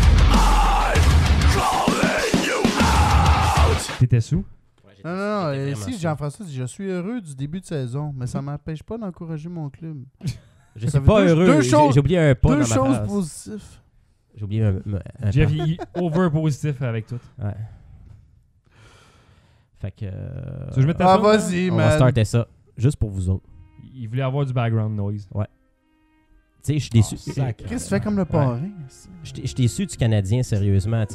T'étais sous? Non, non, non. j'étais euh, vraiment Si, sous. Jean-François dit, je suis heureux du début de saison, mais ça m'empêche pas d'encourager mon club. Je Ça suis fait pas deux- heureux. deux J'ai- choses- J'ai oublié un pas Deux dans ma choses phrase. positives. J'ai oublié un, un- un Jeff, pas. il est over positif avec tout. Ouais. Fait que. Tu euh, veux que je mette ta Ah, toune, là? vas-y, On va man. starter ça. Juste pour vous autres. Il voulait avoir du background noise. Tu sais, je suis déçu. sacré. Chris, tu fais comme le parrain. Je t'ai- je suis déçu du Canadien, sérieusement. Tu sais,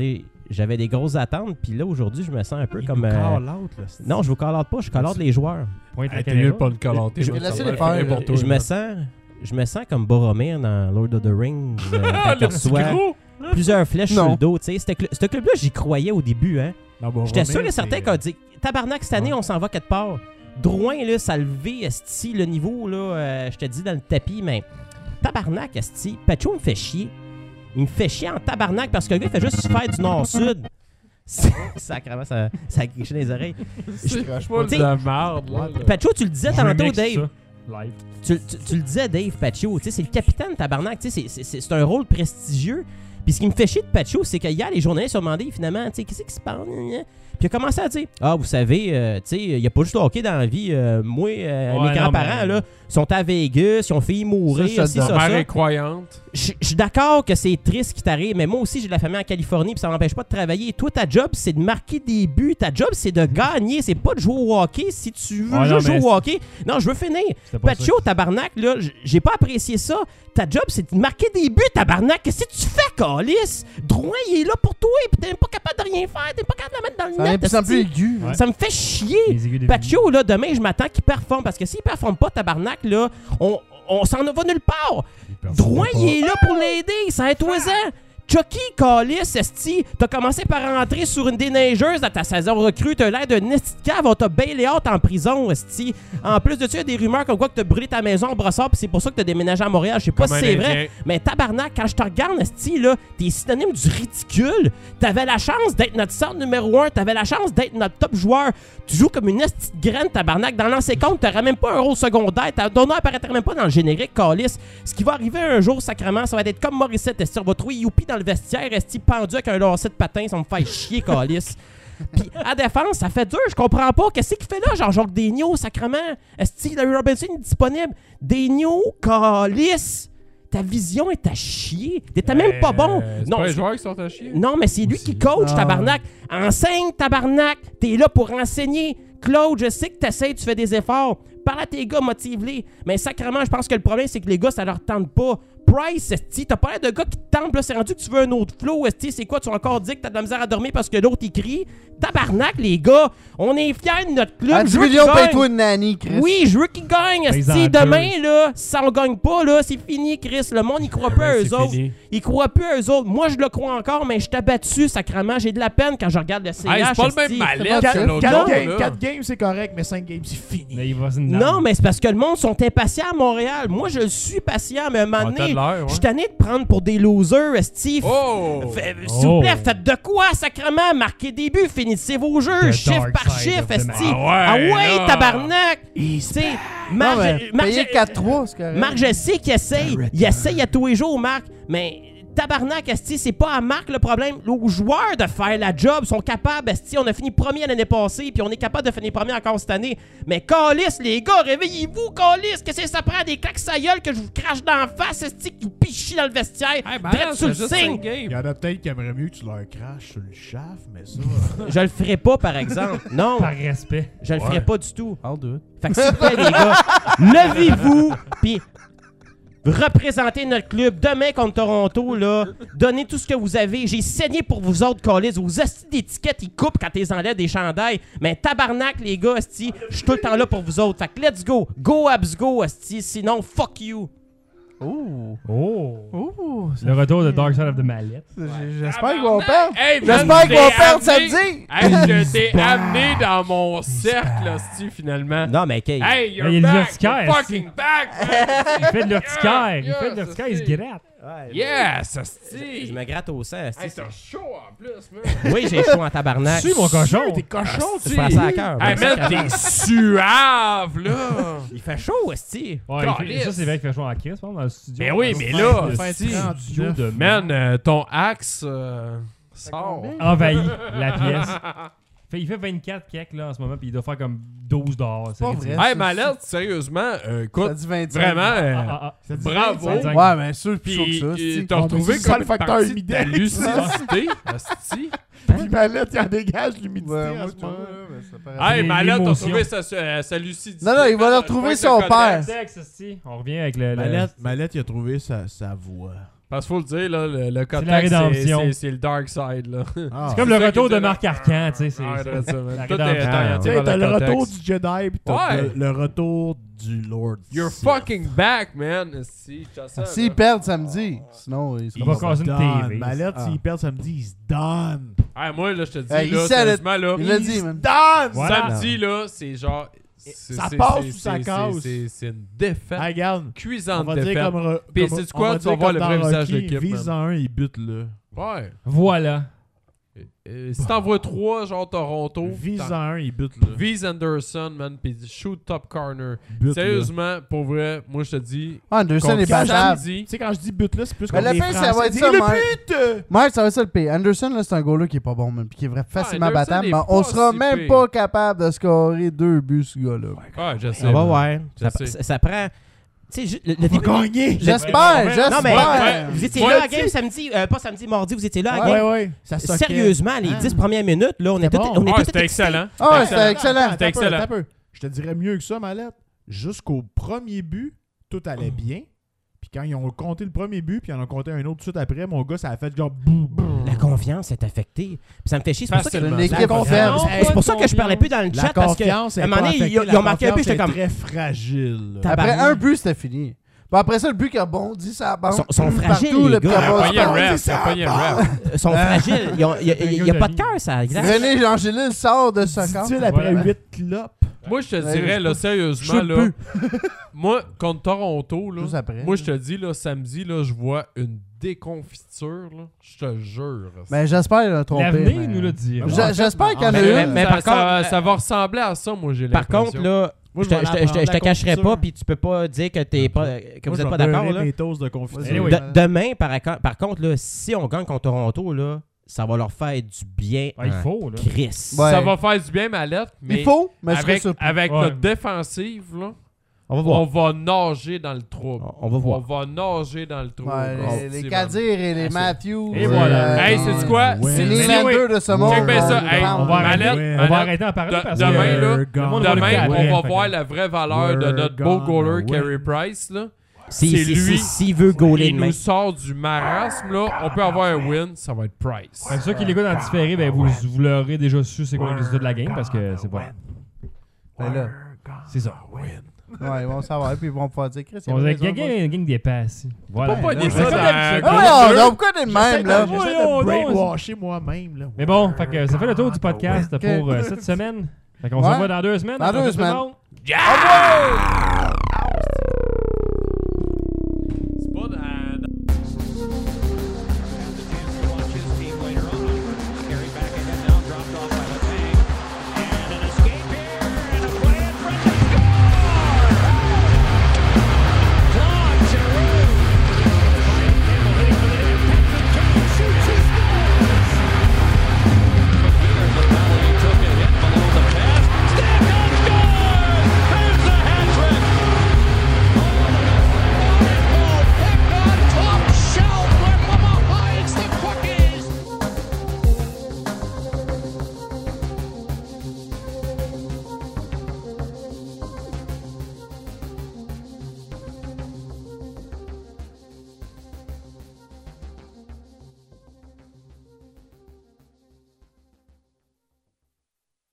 j'avais des grosses attentes, puis là, aujourd'hui, je me sens un peu Il comme... nous euh, call out, là. c'est- Non, je vous call out pas, je call out les joueurs. Pointe la Hey, T'es mieux de caméra. pas le calanter. Je- man, laissez ça les va faire, finir pour là. toi, Je me man. sens... Je me sens comme Boromir dans Lord of the Rings, euh, quand Ah, il le reçoit petit gros! plusieurs flèches Non. sur le dos. Tu sais, c'était cl- ce club-là, j'y croyais au début, hein. Non, bon, J'étais Romain, sûr et certain c'est- qu'on dit tabarnak, cette année, Ouais. on s'en va quelque part. Drouin, là, ça a levé, esti, le niveau, là, euh, je te dis, dans le tapis, mais tabarnak, esti, Pacho me fait chier. Il me fait chier en tabarnak parce que le gars, il fait juste faire du nord-sud. C'est- Sacrément, ça, ça a griché dans les oreilles. C'est pas T'sais, de la merde, là. là. Pacho, tu le disais Je tantôt, mixe Dave. ça, live. Tu, tu- tu le disais, Dave Pacho, tu sais, c'est le capitaine tabarnak, tu sais, c'est- c'est- c'est c'est un rôle prestigieux. Puis ce qui me fait chier de Pacho, c'est que hier, les journalistes se sont demandé finalement, tu sais, qu'est-ce qui se passe? Gna, gna. Puis il a commencé à dire, ah, vous savez, euh, tu sais, il n'y a pas juste le hockey dans la vie. Euh, moi, euh, Ouais, mes non, grands-parents, mais- là, sont à Vegas, ils ont failli mourir, Ça, je te ci, le ça, Ta mère ça. est croyante. Je je suis d'accord que c'est triste qui t'arrive, mais moi aussi, j'ai de la famille en Californie, puis ça m'empêche pas de travailler. Toi, ta job, c'est de marquer des buts. Ta job, c'est de gagner. C'est pas de jouer au hockey. Si tu veux Ouais, non, juste mais jouer au hockey. Non, je veux finir. C'était pas Pacho, tabarnak, là, j- j'ai pas apprécié ça. Ta job, c'est de marquer des buts, tabarnak. Qu'est-ce que tu fais, Calice? Drouin, il est là pour toi, puis t'es même pas capable de rien faire. T'es pas capable de la mettre dans le Ça devient net. de plus en plus esti. aigu. Ouais. Ça me fait chier. Les aiguilles de Pacho, là, demain, je m'attends qu'il performe. Parce que s'il performe pas, tabarnak, là, on, on s'en va nulle part. Drouin, il est là pour l'aider. Ça aide toi en Chucky, Callis, esti, t'as commencé par rentrer sur une déneigeuse dans ta saison recrue. T'as l'air d'un esti de cave. On t'a bailé out en prison, esti. En plus de ça, il y a des rumeurs comme quoi que t'as brûlé ta maison en brossard, pis c'est pour ça que t'as déménagé à Montréal. Je sais pas Comme si un c'est vrai. Indien. Mais tabarnak, quand je te regarde, esti, là, t'es synonyme du ridicule. T'avais la chance d'être notre centre numéro un. T'avais la chance d'être notre top joueur. Tu joues comme une esti de graine, tabarnak. Dans l'ancien compte, t'aurais même pas un rôle secondaire. Ta- Ton nom apparaîtrait même pas dans le générique, Callis. Ce qui va arriver un jour, sacrément, ça va être comme Morissette, esti. On va trouver Youpi dans le vestiaire, esti, pendu avec un lacet de patin. Ça me fait chier, Callis. Puis à défense, ça fait dur, je comprends pas. Qu'est-ce qu'il fait là, Jean-Jacques Daigneault, sacrément? Est-ce que Larry Robinson est disponible? Daigneault, Callis, ta vision est à chier. T'étais même pas bon. Euh, C'est Non, pas les c'est- joueurs qui sont à chier. non, mais c'est lui qui coach, Ah. tabarnak. Enseigne, tabarnak. T'es là pour enseigner. Claude, je sais que t'essayes, tu fais des efforts. Parle à tes gars, motive-les. Mais sacrément, je pense que le problème, c'est que les gars, ça leur tente pas. Price, esti, t'as pas l'air de gars qui te tente, là, c'est rendu que tu veux un autre flow, esti, c'est quoi, tu vas encore dire que t'as de la misère à dormir parce que l'autre, il crie? Tabarnak, les gars, on est fiers de notre club. À Je dix veux millions, qu'il gagne. paye-toi une nanny, Chris. Oui, je veux qu'ils gagnent, Les esti. enqueuses. Demain, là, si on gagne pas, là, c'est fini, Chris. Le monde, il croit pas à Ouais, eux c'est autres. fini. Ils croient plus à eux autres. Moi, je le crois encore, mais je t'ai battu, sacrément. J'ai de la peine quand je regarde le C H. Hey, c'est pas le même esti. mallette pas que de- l'autre quatre jour, games, là. quatre games, c'est correct, mais cinq games, c'est fini. Mais il va se Non, mais c'est parce que le monde sont impatients à Montréal. Moi, je suis patient, mais à un moment Ah, t'as donné, de l'air, je ouais. suis tanné de prendre pour des losers, Steve. Oh! Fait- S'il vous plaît, Oh. faites de quoi, sacrément? Marquez des buts, finissez vos jeux, The chiffre dark par side chiffre, of the esti. man. Ah ouais, Ah ouais, là. tabarnak! Tu sais, Non, Marc, mais je- Marc, payer je- quatre trois, c'est correct. Marc, je sais qu'il essaye. Il essaye à tous les jours, Marc. Mais tabarnak, esti, c'est pas à Marc le problème. Aux joueurs de faire la job sont capables, esti. On a fini premier l'année passée, puis on est capable de finir premier encore cette année. Mais Calis, les gars, réveillez-vous, Calis. Qu'est-ce que ça prend des claques sa gueule que je vous crache dans la face, esti, qui vous pichit dans le vestiaire? Hey, ben Drette là, sur le c'est juste signe. cinq games. Il y en a peut-être qui aimeraient mieux que tu leur craches sur le shaft, mais ça. Je le ferai pas, par exemple. Non, Par respect. je le ferai pas du tout. I'll do it. Fait que s'il vous plaît, les gars, levez-vous, puis représentez notre club demain contre Toronto, là. Donnez tout ce que vous avez. J'ai saigné pour vous autres, Callis. Vos hosties d'étiquettes, ils coupent quand ils enlèvent des chandails. Mais tabarnak, les gars, hostie, je suis tout le temps là pour vous autres. Fait que let's go. Go, abs, go, hostie. Sinon, fuck you. Ouh. Oh. Ouh. ça Le retour de fait- Dark Side of the Mallette. J- J'espère qu'ils vont perdre. Hey, man, J'espère qu'ils je vont t'ai perdre amené- samedi. Hey, je t'ai amené dans mon cercle, hostie, finalement. Non, mais Kay. Hey, you're Mais il y a le back, verticaire, you're fucking back, man. Il fait de l'urticaire. Il Yes, fait de l'urticaire. Il se hostie. gratte. Yes, Je hostie. me gratte au sang, Hey, hostie. t'as chaud en plus, man. Oui, j'ai chaud en tabarnak. Suis mon cochon. T'es cochon, Je prends ça à cœur. Hey, man, t'es suave, là. Il fait chaud, hostie. Ouais, il fait- Calisse. ça, c'est vrai qu'il fait chaud en crise, par exemple, dans le studio. Mais oui, Dans mais le là, studio hostie, de studio de Man, euh, ton axe euh, sort. envahit la pièce. Fait, il fait vingt-quatre keks là en ce moment, puis il doit faire comme douze dehors. C'est pas ridicule. vrai. Hey, Malette, sérieusement, euh, Ça écoute, dit vingt-cinq. vraiment, euh, Ah, ah, Ça dit bravo. vingt-cinq. Ouais, mais sûr, plus chaud Puis, que ça. euh, c'est-tu. t'as On retrouvé dit ça, comme le une facteur partie de ta humidité. lucidité, hostie. Puis Mallette, il en dégage l'humidité Ouais, en moi, ce tu vois, moment. là, mais ça paraît- Hey, Les- Malette, t'as l'émotion. trouvé sa, sa, sa lucidité. Non, non, il va man, le je retrouver pointe son le codex. père. Texte, esti. On revient avec le. le- Mallette, Mallette, il a trouvé sa, sa voix. Parce qu'il faut le dire, là, le, le la contact, c'est, rédemption. c'est, c'est le dark side. Là. Ah. C'est comme c'est le ça retour qui de dit, Marc là. Arcan, tu sais. c'est- Ouais, c'est- ouais, ça, man. la Tout est rédemption. orienté Tu sais, vers t'as le le retour contexte. du Jedi, pis t'as Ouais. le, le retour du Lord. You're Sith. fucking back, man. Si, t'as ça, S'ils là. perdent samedi, sinon ils On seront va pas casser une Done. T V. Mallette, Ah. s'il perd samedi, il se donne. Hey, moi, là, je te dis, Hey, il là, said it. sérieusement, là, Il l'a Il dit, se man. donne. Voilà. samedi, là, c'est genre... c'est- Ça c'est- passe c'est- ou ça c'est- casse? c'est- C'est une défaite. Hey, regarde. On Cuisante va dire défaite. comme, re- Puis comme- sais-tu on quoi? va Tu dire vas voir comme le vrai dans visage de Rocky, l'équipe, vise man. en un, il bute là. Ouais. Voilà. Euh, si t'envoies trois, genre Toronto, Vise t'en- en un, il bute là. vise Anderson, man, pis shoot top corner. Bute, là. Sérieusement, pour vrai, moi je te dis, Ah, Anderson Contre est battable. samedi, Tu sais, quand je dis but là, c'est plus Mais comme le les pire, ça Français va être disent, ça, le Marc. but! Mike, ça va être ça le pire. Anderson, là, c'est un gars-là qui est pas bon, man, puis qui est vrai facilement Anderson battable, est mais on pas sera si même pire. pas capable de scorer deux buts, ce gars-là. ouais, je sais. On va man. voir. Je Ça, sais. ça, ça prend. Tu sais, ju- le, le On va début. gagner! J'espère, Ouais, j'espère. Non, mais Ouais. vous étiez Moi, là à la tu game sais- samedi, euh, pas samedi, mardi, vous étiez là à la Ouais, game. Ouais, ouais. Ça soquait. Sérieusement, les Hein? dix premières minutes, là, on est C'était tous bon. on est Ouais, tous c'était excités. excellent. Ah ouais, C'était c'était excellent. Attends, C'était attends un peu, excellent. attends un peu. Je te dirais mieux que ça, Mallette. Jusqu'au premier but, tout allait bien. Puis quand ils ont compté le premier but, puis ils en ont compté un autre tout de suite après, mon gars, ça a fait genre boum, boum. La confiance est affectée. Puis ça me fait chier. C'est pour ça que, C'est une La équipe confiance. faible. Non, c'est pour ça que je parlais plus dans le La chat parce que confiance à est un moment pas donné, ils, affectée, ils ont la marqué un but, confiance j'étais est comme. très fragile. T'as- Après Tabarnak. un but, c'était fini. Puis après ça, le but qui a bondi, ça a bondi Sont- sont fragiles, partout, les là, puis gars. qui a Il a bondi pogné un partout. ref, il a pogné un ref. Ils sont fragiles. Ils ont- Il n'y a, pas de cœur, ça. Exact. René Angélil sort de ce camp. Dit-il après Voilà. huit clopes. Moi, je te Ouais, dirais, je- là, je sérieusement, shoot là, plus. moi, contre Toronto, là, Juste après. moi, je te dis, là, samedi, là, je vois une déconfiture, là, je te jure. Mais j'espère le tromper. L'avenir mais- nous le dit. J'- J'espère qu'il y en a Mais- mais- une. mais ça, par ça- contre, ça va ressembler à ça, moi, j'ai Par l'impression. contre, là, Moi, je te, vais je te- aller je te- je te apprendre la cacherai pas, confiture. puis tu peux pas dire que, t'es pas, que vous Moi, êtes pas je vais d'accord. beurrer là. mes toasts de confiture. Anyway. De- demain, par, acco- par contre, là, si on gagne contre Toronto, là, ça va leur faire du bien. Ah, il en faut, là. Chris. Ouais. Ça va faire du bien, Mallette, mais Il faut, mais je serais avec, surpris. avec Ouais. notre défensive, là, On va voir. on va nager dans le trouble. On va voir. On va nager dans le trouble. Ouais, Oh, les, les c'est Kadir et les Ah, c'est- Matthews. Et voilà. Hey, c'est quoi? Ouais. C'est les c'est- Landers de ce monde. Check bien ça. vont Hey, prendre. On va arrêter, Mallette, Ouais. on va Mallette, arrêter d'en parler de- parce demain, que là, le monde va Demain, le on caler, va fait voir que- la vraie valeur de We're notre beau gonna goaler, win. Carey Price. Là. Si- c'est si- lui. si- S'il veut gauler Il demain. nous sort du marasme. Là. On peut avoir un win, ça va être Price. Fait que ceux qui l'écoutent en différé, ben vous, vous l'aurez déjà su c'est quoi le résultat de la game parce que c'est pas. Ben là, C'est ça. ouais, ils vont savoir, puis ils vont pouvoir dire Chris. il y On avait va raison, gagner une gang des passes. Voilà. Pas pogner là, ça c'est dans ça, la d'habitude. Ah ouais, on- on pourquoi t'es de J'essaie même, là? de, j'essaie Voyons de donc. brainwasher moi-même. Là. Mais bon, fait que ça fait le tour du podcast Ok. pour euh, cette semaine. Fait qu'on se Ouais. revoit dans deux semaines. Dans deux Attention tout le semaines. monde. Yeah!